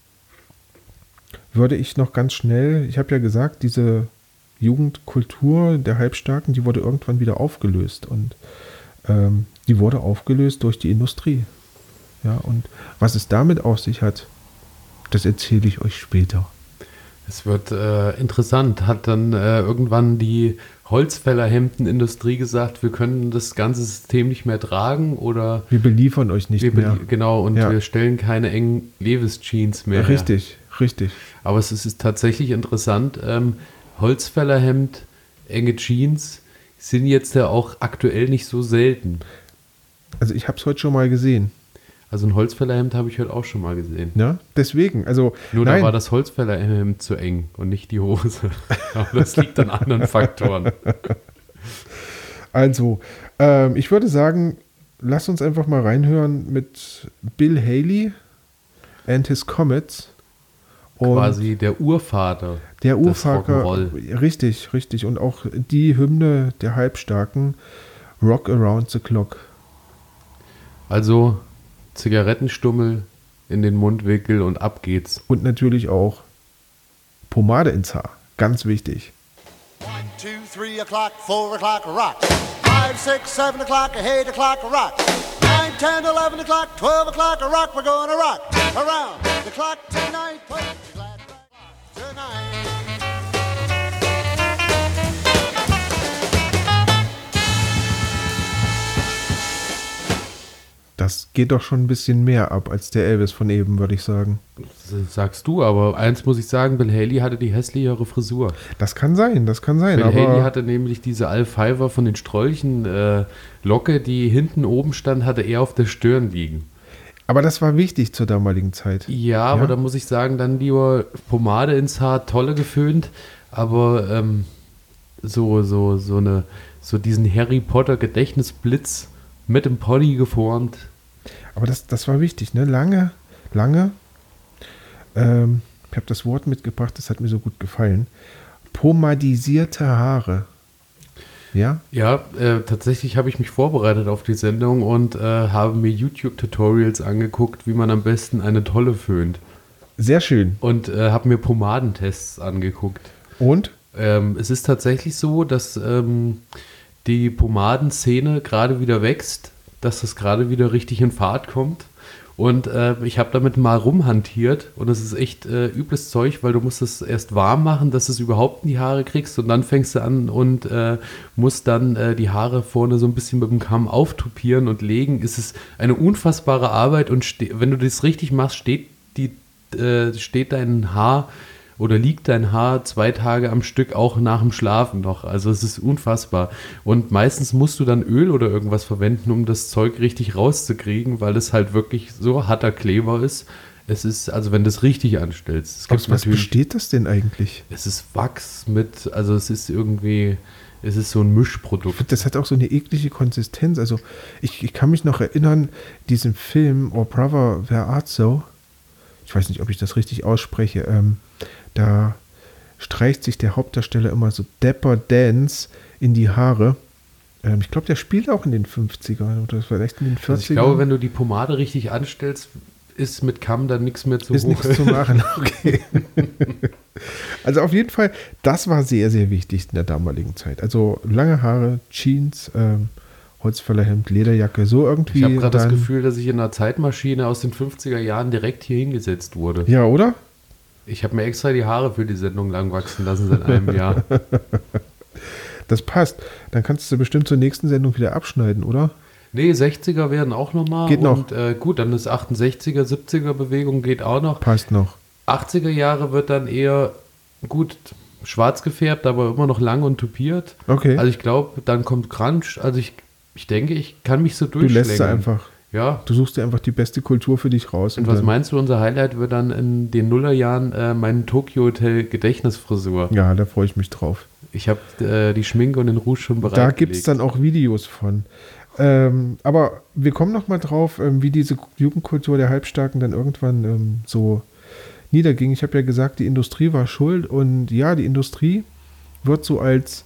würde ich noch ganz schnell, ich habe ja gesagt, diese Jugendkultur der Halbstarken, die wurde irgendwann wieder aufgelöst und ähm, die wurde aufgelöst durch die Industrie. Ja, und was es damit auf sich hat, das erzähle ich euch später. Es wird äh, interessant. Hat dann äh, irgendwann die Holzfällerhemdenindustrie gesagt, wir können das ganze System nicht mehr tragen oder wir beliefern euch nicht wir mehr. belie- Genau, und Ja. wir stellen keine engen Levis-Jeans mehr her. Richtig, richtig. Aber es ist tatsächlich interessant, ähm, Holzfällerhemd, enge Jeans sind jetzt ja auch aktuell nicht so selten. Also ich habe es heute schon mal gesehen. Also ein Holzfällerhemd habe ich heute auch schon mal gesehen. Ne? Deswegen, also Nur nein, da war das Holzfällerhemd zu eng und nicht die Hose. Aber das liegt an anderen Faktoren. also ähm, ich würde sagen, lass uns einfach mal reinhören mit Bill Haley and his Comets. Und Quasi der Urvater. der des Urvater, Rock'n'Roll. richtig, richtig. Und auch die Hymne der Halbstarken, Rock Around the Clock. Also Zigarettenstummel in den Mundwinkel und ab geht's. Und natürlich auch Pomade ins Haar, ganz wichtig. One, two, three o'clock, four o'clock, rock. Five, six, seven o'clock, eight o'clock, rock. Nine, ten, eleven o'clock, twelve o'clock, rock. We're gonna rock around the clock tonight. Put your glad rags on tonight. Das geht doch schon ein bisschen mehr ab als der Elvis von eben, würde ich sagen. Das sagst du, aber eins muss ich sagen, Bill Haley hatte die hässlichere Frisur. Das kann sein, das kann sein. Bill aber Haley hatte nämlich diese Al Fiver von den Strolchen äh, Locke, die hinten oben stand, hatte er auf der Stirn liegen. aber das war wichtig zur damaligen Zeit. Ja, aber da muss ich sagen, dann lieber Pomade ins Haar, tolle geföhnt, aber ähm, so, so, so, eine, so diesen Harry Potter Gedächtnisblitz mit dem Pony geformt, aber das, das war wichtig, ne? Lange, lange, ähm, ich habe das Wort mitgebracht, das hat mir so gut gefallen. Pomadisierte Haare. Ja? Ja, äh, tatsächlich habe ich mich vorbereitet auf die Sendung und äh, habe mir YouTube-Tutorials angeguckt, wie man am besten eine Tolle föhnt. Sehr schön. Und äh, habe mir Pomadentests angeguckt. Und? Ähm, es ist tatsächlich so, dass ähm, die Pomadenszene gerade wieder wächst, dass das gerade wieder richtig in Fahrt kommt. Und äh, ich habe damit mal rumhantiert und es ist echt äh, übles Zeug, weil du musst es erst warm machen, dass du es überhaupt in die Haare kriegst und dann fängst du an und äh, musst dann äh, die Haare vorne so ein bisschen mit dem Kamm auftupieren und legen. Es ist eine unfassbare Arbeit und ste- wenn du das richtig machst, steht, die, äh, steht dein Haar oder liegt dein Haar zwei Tage am Stück auch nach dem Schlafen noch. Also es ist unfassbar. Und meistens musst du dann Öl oder irgendwas verwenden, um das Zeug richtig rauszukriegen, weil es halt wirklich so harter Kleber ist. Es ist, also wenn du es richtig anstellst. Es gibt Aus was besteht das denn eigentlich? Es ist Wachs mit, also es ist irgendwie, es ist so ein Mischprodukt. Das hat auch so eine eklige Konsistenz. Also ich, ich kann mich noch erinnern, diesen Film Oh Brother, Where Art Thou? Ich weiß nicht, ob ich das richtig ausspreche. Ähm, da streicht sich der Hauptdarsteller immer so Dapper Dance in die Haare. Ähm, ich glaube, der spielt auch in den fünfzigern oder vielleicht in den vierzigern. Also ich glaube, wenn du die Pomade richtig anstellst, ist mit Kamm dann nichts mehr zu Ist nichts zu machen, okay. Also auf jeden Fall, das war sehr, sehr wichtig in der damaligen Zeit. Also lange Haare, Jeans, ähm, Holzfällerhemd, Lederjacke, so irgendwie. Ich habe gerade das dann- Gefühl, dass ich in einer Zeitmaschine aus den fünfziger Jahren direkt hier hingesetzt wurde. Ja, oder? Ich habe mir extra die Haare für die Sendung lang wachsen lassen seit einem Jahr. Das passt. Dann kannst du bestimmt zur nächsten Sendung wieder abschneiden, oder? Nee, sechziger werden auch nochmal. Geht noch. Und äh, gut, dann ist achtundsechziger, siebziger Bewegung geht auch noch. Passt noch. achtziger Jahre wird dann eher gut schwarz gefärbt, aber immer noch lang und tupiert. Okay. Also ich glaube, dann kommt Crunch. Also ich, ich denke, ich kann mich so Du durchschlängern. lässt sie einfach. Ja. Du suchst dir einfach die beste Kultur für dich raus. Und was dann- meinst du, unser Highlight wird dann in den Nullerjahren äh, mein Tokyo Hotel Gedächtnisfrisur. Ja, da freue ich mich drauf. Ich habe äh, die Schminke und den Rouge schon bereit. Da gibt es dann auch Videos von. Ähm, aber wir kommen noch mal drauf, ähm, wie diese Jugendkultur der Halbstarken dann irgendwann ähm, so niederging. Ich habe ja gesagt, die Industrie war schuld. Und ja, die Industrie wird so als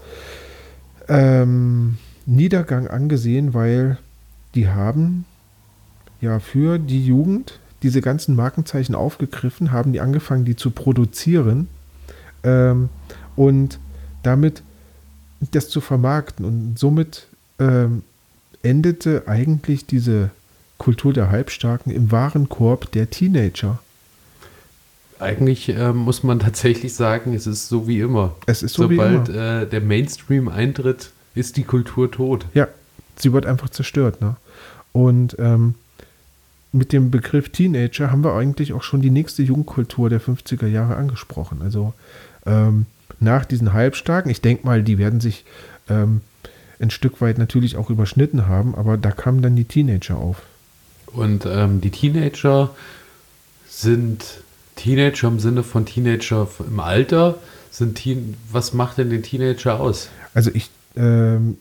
ähm, Niedergang angesehen, weil die haben ja für die Jugend diese ganzen Markenzeichen aufgegriffen, haben die angefangen, die zu produzieren ähm, und damit das zu vermarkten. Und somit ähm, endete eigentlich diese Kultur der Halbstarken im Warenkorb der Teenager. Eigentlich äh, muss man tatsächlich sagen, es ist so wie immer. Es ist so Sobald wie immer. äh, der Mainstream eintritt, ist die Kultur tot. Ja, sie wird einfach zerstört. Ne? Und ähm, mit dem Begriff Teenager haben wir eigentlich auch schon die nächste Jugendkultur der fünfziger Jahre angesprochen. Also ähm, nach diesen Halbstarken, ich denke mal, die werden sich ähm, ein Stück weit natürlich auch überschnitten haben, aber da kamen dann die Teenager auf. Und ähm, die Teenager sind Teenager im Sinne von Teenager im Alter. Sind Teen, was macht denn den Teenager aus? Also ich, ähm,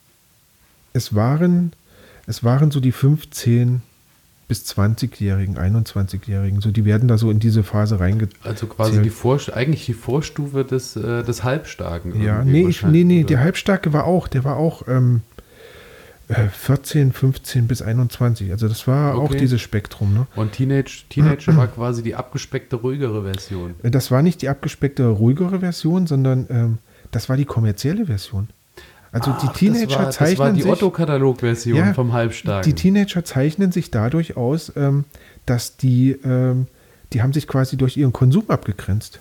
es waren, es waren so die fünfzehn bis zwanzigjährigen, einundzwanzigjährigen, so die werden da so in diese Phase reingezogen. Also quasi die Vor, eigentlich die Vorstufe des, äh, des Halbstarken. Ja, irgendwie nee, ich, nee, wahrscheinlich, nee, oder? der Halbstarke war auch, der war auch ähm, äh, vierzehn, fünfzehn bis einundzwanzig. Also das war auch Okay. dieses Spektrum. Ne? Und Teenage, Teenager war quasi die abgespeckte, ruhigere Version. Äh, Das war nicht die abgespeckte, ruhigere Version, sondern ähm, das war die kommerzielle Version. Also die Ach, Teenager das war, das zeichnen war die sich... Otto-Katalog-Version Ja, vom Halbstarken. Die Teenager zeichnen sich dadurch aus, ähm, dass die, ähm, die haben sich quasi durch ihren Konsum abgegrenzt.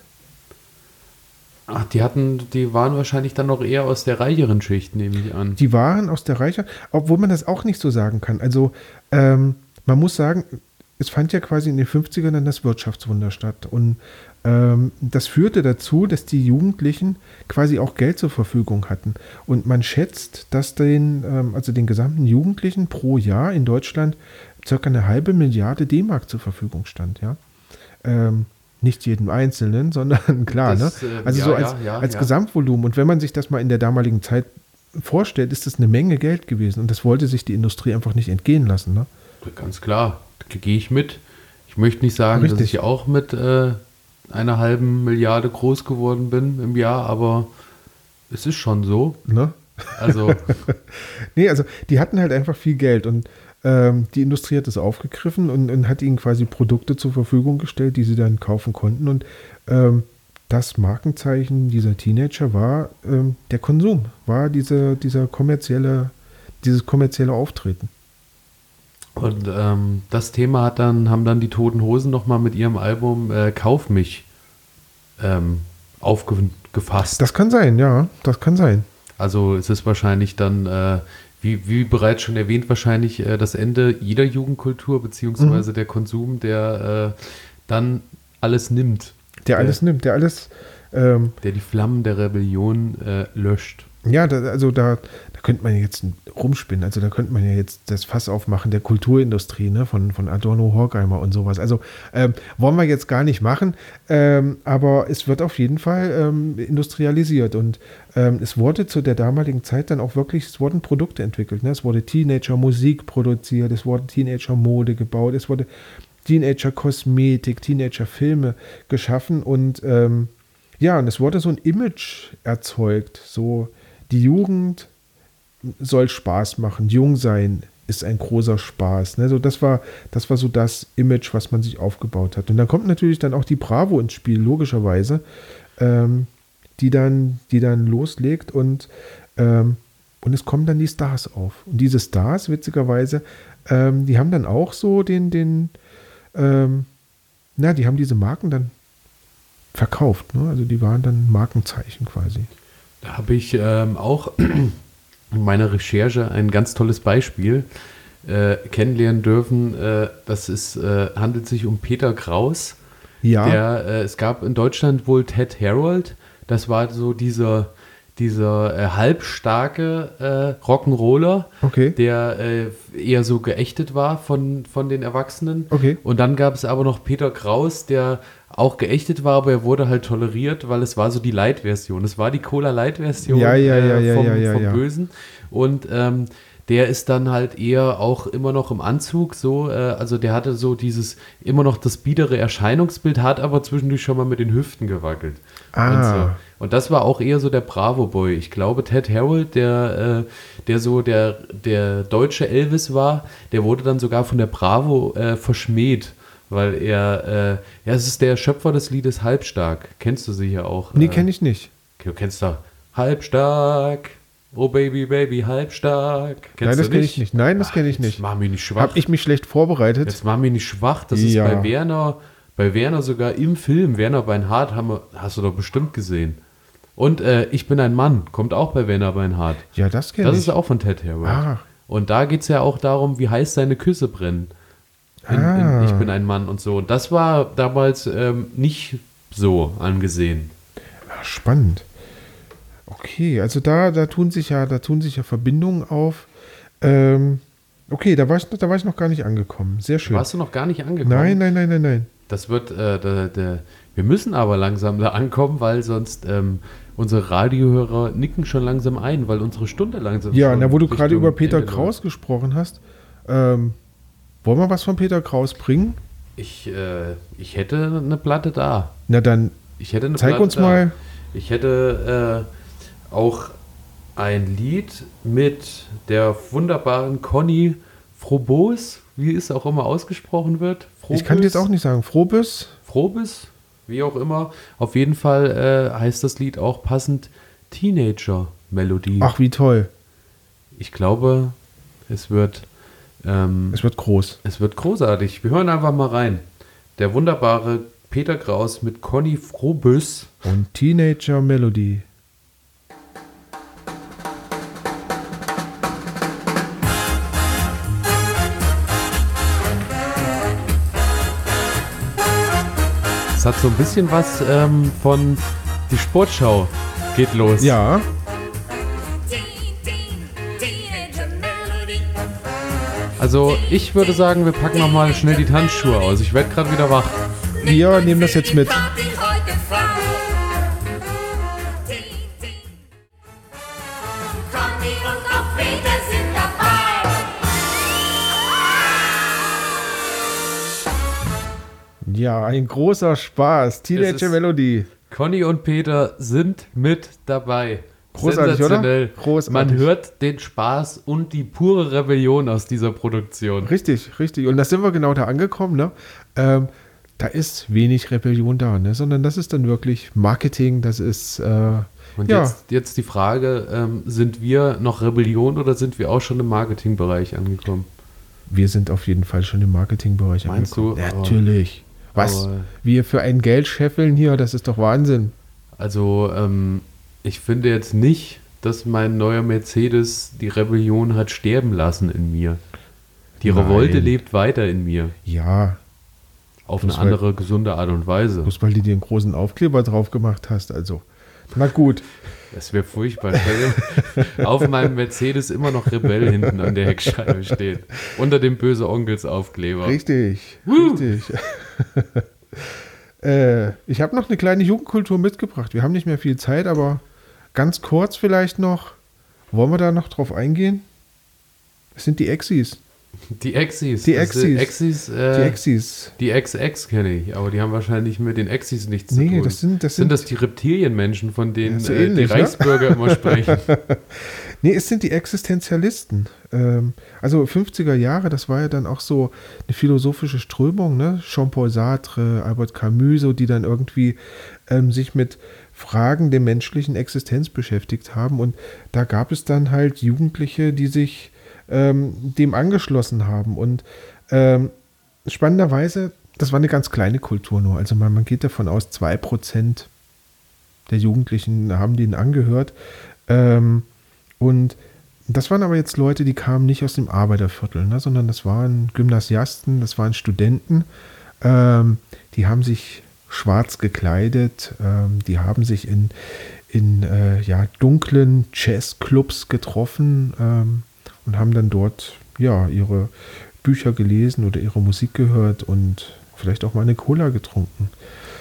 Ach, die hatten, die waren wahrscheinlich dann noch eher aus der reicheren Schicht, nehme ich an. Die waren aus der Reiche, obwohl man das auch nicht so sagen kann. Also ähm, man muss sagen, es fand ja quasi in den fünfzigern dann das Wirtschaftswunder statt. Und ähm, das führte dazu, dass die Jugendlichen quasi auch Geld zur Verfügung hatten. Und man schätzt, dass den, ähm, also den gesamten Jugendlichen pro Jahr in Deutschland circa eine halbe Milliarde D-Mark zur Verfügung stand. Ja. Ähm, nicht jedem Einzelnen, sondern klar, Das, ne? äh, Also ja, so als, ja, ja, als ja. Gesamtvolumen. Und wenn man sich das mal in der damaligen Zeit vorstellt, ist das eine Menge Geld gewesen. Und das wollte sich die Industrie einfach nicht entgehen lassen. Ne? Ganz klar, gehe ich mit. Ich möchte nicht sagen, Richtig. dass ich auch mit äh, einer halben Milliarde groß geworden bin im Jahr, aber es ist schon so. Ne? Also, Nee, also die hatten halt einfach viel Geld und ähm, die Industrie hat es aufgegriffen und, und hat ihnen quasi Produkte zur Verfügung gestellt, die sie dann kaufen konnten. Und ähm, das Markenzeichen dieser Teenager war ähm, der Konsum, war diese, dieser kommerzielle, dieses kommerzielle Auftreten. und ähm, das Thema hat dann, haben dann die Toten Hosen nochmal mit ihrem Album äh, Kauf mich ähm, aufgefasst. Das kann sein, ja, das kann sein. Also es ist wahrscheinlich dann, äh, wie, wie bereits schon erwähnt, wahrscheinlich äh, das Ende jeder Jugendkultur, beziehungsweise der Konsum, der äh, dann alles nimmt. Der alles nimmt, der alles, ähm, Der die Flammen der Rebellion äh, löscht. ja, da, also da, da könnte man jetzt rumspinnen, also da könnte man ja jetzt das Fass aufmachen der Kulturindustrie, ne, von, von Adorno, Horkheimer und sowas. Also ähm, wollen wir jetzt gar nicht machen, ähm, aber es wird auf jeden Fall ähm, industrialisiert und ähm, es wurde zu der damaligen Zeit dann auch wirklich, es wurden Produkte entwickelt, ne? Es wurde Teenager-Musik produziert, es wurde Teenager-Mode gebaut, es wurde Teenager-Kosmetik, Teenager-Filme geschaffen und ähm, ja, und es wurde so ein Image erzeugt, so die Jugend soll Spaß machen, jung sein ist ein großer Spaß. Ne? So das war, das war so das Image, was man sich aufgebaut hat. Und dann kommt natürlich dann auch die Bravo ins Spiel, logischerweise, ähm, die dann, die dann loslegt und, ähm, und es kommen dann die Stars auf. Und diese Stars, witzigerweise, ähm, die haben dann auch so den, den, ähm, na, die haben diese Marken dann verkauft. Ne? Also die waren dann Markenzeichen quasi. Da habe ich ähm, auch in meiner Recherche ein ganz tolles Beispiel äh, kennenlernen dürfen. Äh, das ist, äh, handelt sich um Peter Kraus. Ja. Der, äh, es gab in Deutschland wohl Ted Harold. Das war so dieser, dieser äh, halbstarke äh, Rock'n'Roller, Okay. der äh, eher so geächtet war von, von den Erwachsenen. Okay. Und dann gab es aber noch Peter Kraus, der auch geächtet war, aber er wurde halt toleriert, weil es war so die Light-Version. Es war die Cola-Light-Version Ja, ja, ja, äh, ja, vom, ja, ja, vom ja. Bösen. Und ähm, der ist dann halt eher auch immer noch im Anzug so, äh, also der hatte so dieses, immer noch das biedere Erscheinungsbild, hat aber zwischendurch schon mal mit den Hüften gewackelt. Ah. Und, so. Und das war auch eher so der Bravo-Boy. Ich glaube, Ted Harold, der, äh, der so der, der deutsche Elvis war, der wurde dann sogar von der Bravo äh, verschmäht. Weil er, äh, ja, es ist der Schöpfer des Liedes Halbstark. Kennst du sie ja auch? Nee, äh, kenne ich nicht. Du kennst doch Halbstark, oh Baby, Baby, Halbstark. Kennst Nein, das du kenne ich nicht. Nein, das Ach, kenne ich jetzt nicht. Mach mich nicht schwach. Habe ich mich schlecht vorbereitet? Jetzt mach mich nicht schwach. Das Ja. ist bei Werner, bei Werner sogar im Film. Werner Beinhardt haben wir, hast du doch bestimmt gesehen. Und äh, Ich bin ein Mann, kommt auch bei Werner Beinhardt. Ja, das kenne Das ich. ist auch von Ted Harold. Ah. Und da geht es ja auch darum, wie heiß seine Küsse brennen. In, Ah. in Ich bin ein Mann und so. Und das war damals ähm, nicht so angesehen. Ah, spannend. Okay, also da, da tun sich ja, da tun sich ja Verbindungen auf. Ähm, okay, da war ich, da war ich noch gar nicht angekommen. Sehr schön. Warst du noch gar nicht angekommen? Nein, nein, nein, nein, nein. Das wird, äh, der, der, wir müssen aber langsam da ankommen, weil sonst ähm, unsere Radiohörer nicken schon langsam ein, weil unsere Stunde langsam Ja, schon na, wo du Richtung gerade über Peter Ende Kraus gesprochen hast, ähm, wollen wir was von Peter Kraus bringen? Ich, äh, ich hätte eine Platte da. Na dann, Ich hätte eine zeig Platte uns da. mal. Ich hätte äh, auch ein Lied mit der wunderbaren Conny Frobos, wie es auch immer ausgesprochen wird. Ich kann dir jetzt auch nicht sagen. Frobis? Frobis, wie auch immer. Auf jeden Fall äh, heißt das Lied auch passend Teenager-Melodie. Ach, wie toll. Ich glaube, es wird, ähm, Es wird groß. es wird großartig. Wir hören einfach mal rein. Der wunderbare Peter Kraus mit Conny Frobis. Und Teenager Melody. Es hat so ein bisschen was ähm, von die Sportschau geht los. Ja, Also ich würde sagen, wir packen noch mal schnell die Tanzschuhe aus. Ich werde gerade wieder wach. wir nehmen das jetzt mit. Ja, ein großer Spaß. Teenager ist- Melody. Conny und Peter sind mit dabei. Großartig, Sensationell. oder? Großartig. Man hört den Spaß und die pure Rebellion aus dieser Produktion. Richtig, richtig. Und da sind wir genau da angekommen. Ne? Ähm, da ist wenig Rebellion da, ne? Sondern das ist dann wirklich Marketing. Das ist, äh, Und ja, jetzt, jetzt die Frage, ähm, sind wir noch Rebellion oder sind wir auch schon im Marketingbereich angekommen? wir sind auf jeden Fall schon im Marketingbereich Meinst angekommen. du? Aber- Natürlich. Was aber- wir für ein Geld scheffeln hier, das ist doch Wahnsinn. Also ähm, ich finde jetzt nicht, dass mein neuer Mercedes die Rebellion hat sterben lassen in mir. Die Nein. Revolte lebt weiter in mir. Ja, Auf Muss eine man- andere, gesunde Art und Weise. bloß weil du dir einen großen Aufkleber drauf gemacht hast. Also, na gut. Das wäre furchtbar. Stell dir auf meinem Mercedes immer noch Rebell hinten an der Heckscheibe steht. Unter dem böse Onkels Aufkleber. Richtig, richtig. äh, ich habe noch eine kleine Jugendkultur mitgebracht. Wir haben nicht mehr viel Zeit, aber ganz kurz vielleicht noch. Wollen wir da noch drauf eingehen? Es sind die Exis. Die Exis. Die Das sind Exis. Exis äh, Die Exis. Die X X kenne ich, aber die haben wahrscheinlich mit den Exis nichts Nee, zu tun. das sind- das sind sind- das die Reptilienmenschen, von denen Ja, so äh, ähnlich, die ne? Reichsbürger immer sprechen? Nee, es sind die Existenzialisten. Ähm, also fünfziger Jahre, das war ja dann auch so eine philosophische Strömung, ne? Jean-Paul Sartre, Albert Camus, so, die dann irgendwie ähm, sich mit Fragen der menschlichen Existenz beschäftigt haben. Und da gab es dann halt Jugendliche, die sich ähm, dem angeschlossen haben. Und ähm, spannenderweise, das war eine ganz kleine Kultur nur. Also man, man geht davon aus, zwei Prozent der Jugendlichen haben denen angehört. Ähm, und das waren aber jetzt Leute, die kamen nicht aus dem Arbeiterviertel, ne, sondern das waren Gymnasiasten, das waren Studenten. Ähm, die haben sich schwarz gekleidet, ähm, die haben sich in, in äh, ja, dunklen Jazzclubs getroffen ähm, und haben dann dort ja, ihre Bücher gelesen oder ihre Musik gehört und vielleicht auch mal eine Cola getrunken.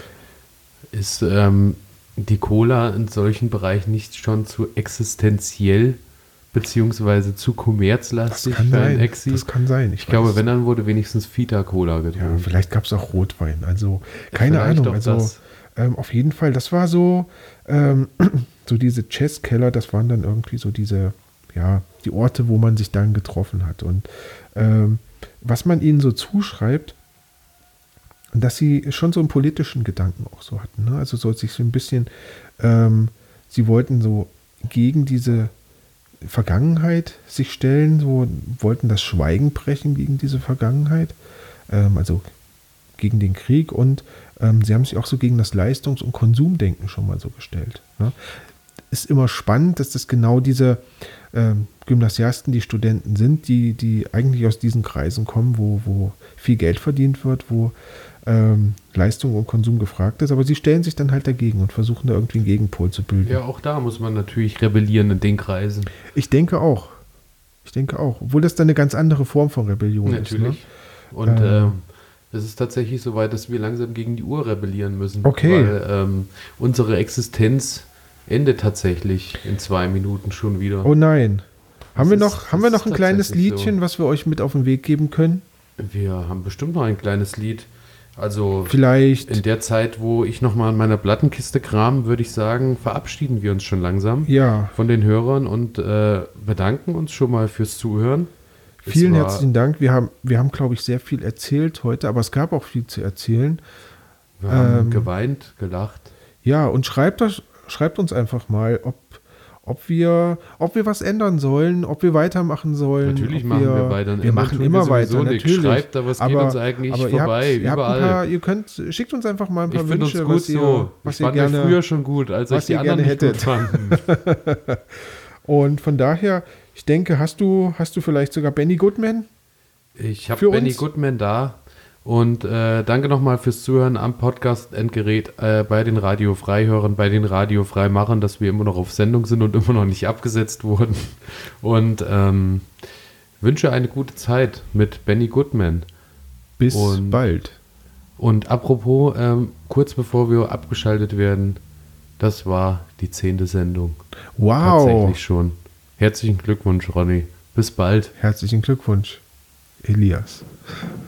Ist ähm, die Cola in solchen Bereichen nicht schon zu existenziell beziehungsweise zu kommerzlastig Das kann für einen sein. Exi? Das kann sein. Ich glaube, wenn, dann wurde wenigstens Vita-Cola Ja, getrunken. vielleicht gab es auch Rotwein. Also keine Vielleicht Ahnung. auch Also das. ähm, auf jeden Fall, das war so, ähm, so diese Jazzkeller, das waren dann irgendwie so diese, ja, die Orte, wo man sich dann getroffen hat. Und ähm, was man ihnen so zuschreibt, dass sie schon so einen politischen Gedanken auch so hatten. Ne? Also so sich so ein bisschen, ähm, sie wollten so gegen diese Vergangenheit sich stellen, so wollten das Schweigen brechen gegen diese Vergangenheit, ähm, also gegen den Krieg, und ähm, sie haben sich auch so gegen das Leistungs- und Konsumdenken schon mal so gestellt. Ne? Ist immer spannend, dass das genau diese ähm, Gymnasiasten, die Studenten sind, die, die eigentlich aus diesen Kreisen kommen, wo, wo viel Geld verdient wird, wo ähm, Leistung und Konsum gefragt ist, aber sie stellen sich dann halt dagegen und versuchen da irgendwie einen Gegenpol zu bilden. Ja, auch da muss man natürlich rebellieren in den Kreisen. Ich denke auch. Ich denke auch. Obwohl das dann eine ganz andere Form von Rebellion Natürlich. ist. Und Ähm. ähm, es ist tatsächlich so weit, dass wir langsam gegen die Uhr rebellieren müssen. Okay. Weil ähm, unsere Existenz endet tatsächlich in zwei Minuten schon wieder. Ne? Oh nein. Haben wir ist- noch, haben wir das noch ist ein kleines tatsächlich Liedchen, so. was wir euch mit auf den Weg geben können? Wir haben bestimmt noch ein kleines Lied. Also Vielleicht. in der Zeit, wo ich nochmal in meiner Plattenkiste kram, würde ich sagen, verabschieden wir uns schon langsam Ja. von den Hörern und äh, bedanken uns schon mal fürs Zuhören. Es Vielen war- herzlichen Dank. Wir haben, wir haben, glaube ich, sehr viel erzählt heute, aber es gab auch viel zu erzählen. Wir haben ähm, geweint, gelacht. Ja, und schreibt, das, schreibt uns einfach mal, ob, ob, wir, ob wir was ändern sollen, ob wir weitermachen sollen. Natürlich ob machen wir weiter. Wir Ändern machen tun wir immer sowieso weiter, nichts. natürlich. Schreibt, aber es geht uns eigentlich aber vorbei, Ihr habt, ihr, habt ein überall. paar, ihr könnt, schickt uns einfach mal ein Ich paar finde uns Wünsche, gut was ihr, so. was Ich ihr fand wir gerne... früher schon gut, als was ich die ihr anderen gerne nicht gut hättet. fanden. Und von daher, ich denke, hast du, hast du vielleicht sogar Benny Goodman? Ich habe Für Benny uns? Goodman da. Und äh, danke nochmal fürs Zuhören am Podcast-Endgerät äh, bei den Radio-Freihörern, bei den Radio-Freimachern, dass wir immer noch auf Sendung sind und immer noch nicht abgesetzt wurden. Und ähm, wünsche eine gute Zeit mit Benny Goodman. Bis Und- bald. Und apropos, ähm, kurz bevor wir abgeschaltet werden, das war die zehnte Sendung. Wow. Tatsächlich schon. Herzlichen Glückwunsch, Ronny. Bis bald. Herzlichen Glückwunsch, Elias.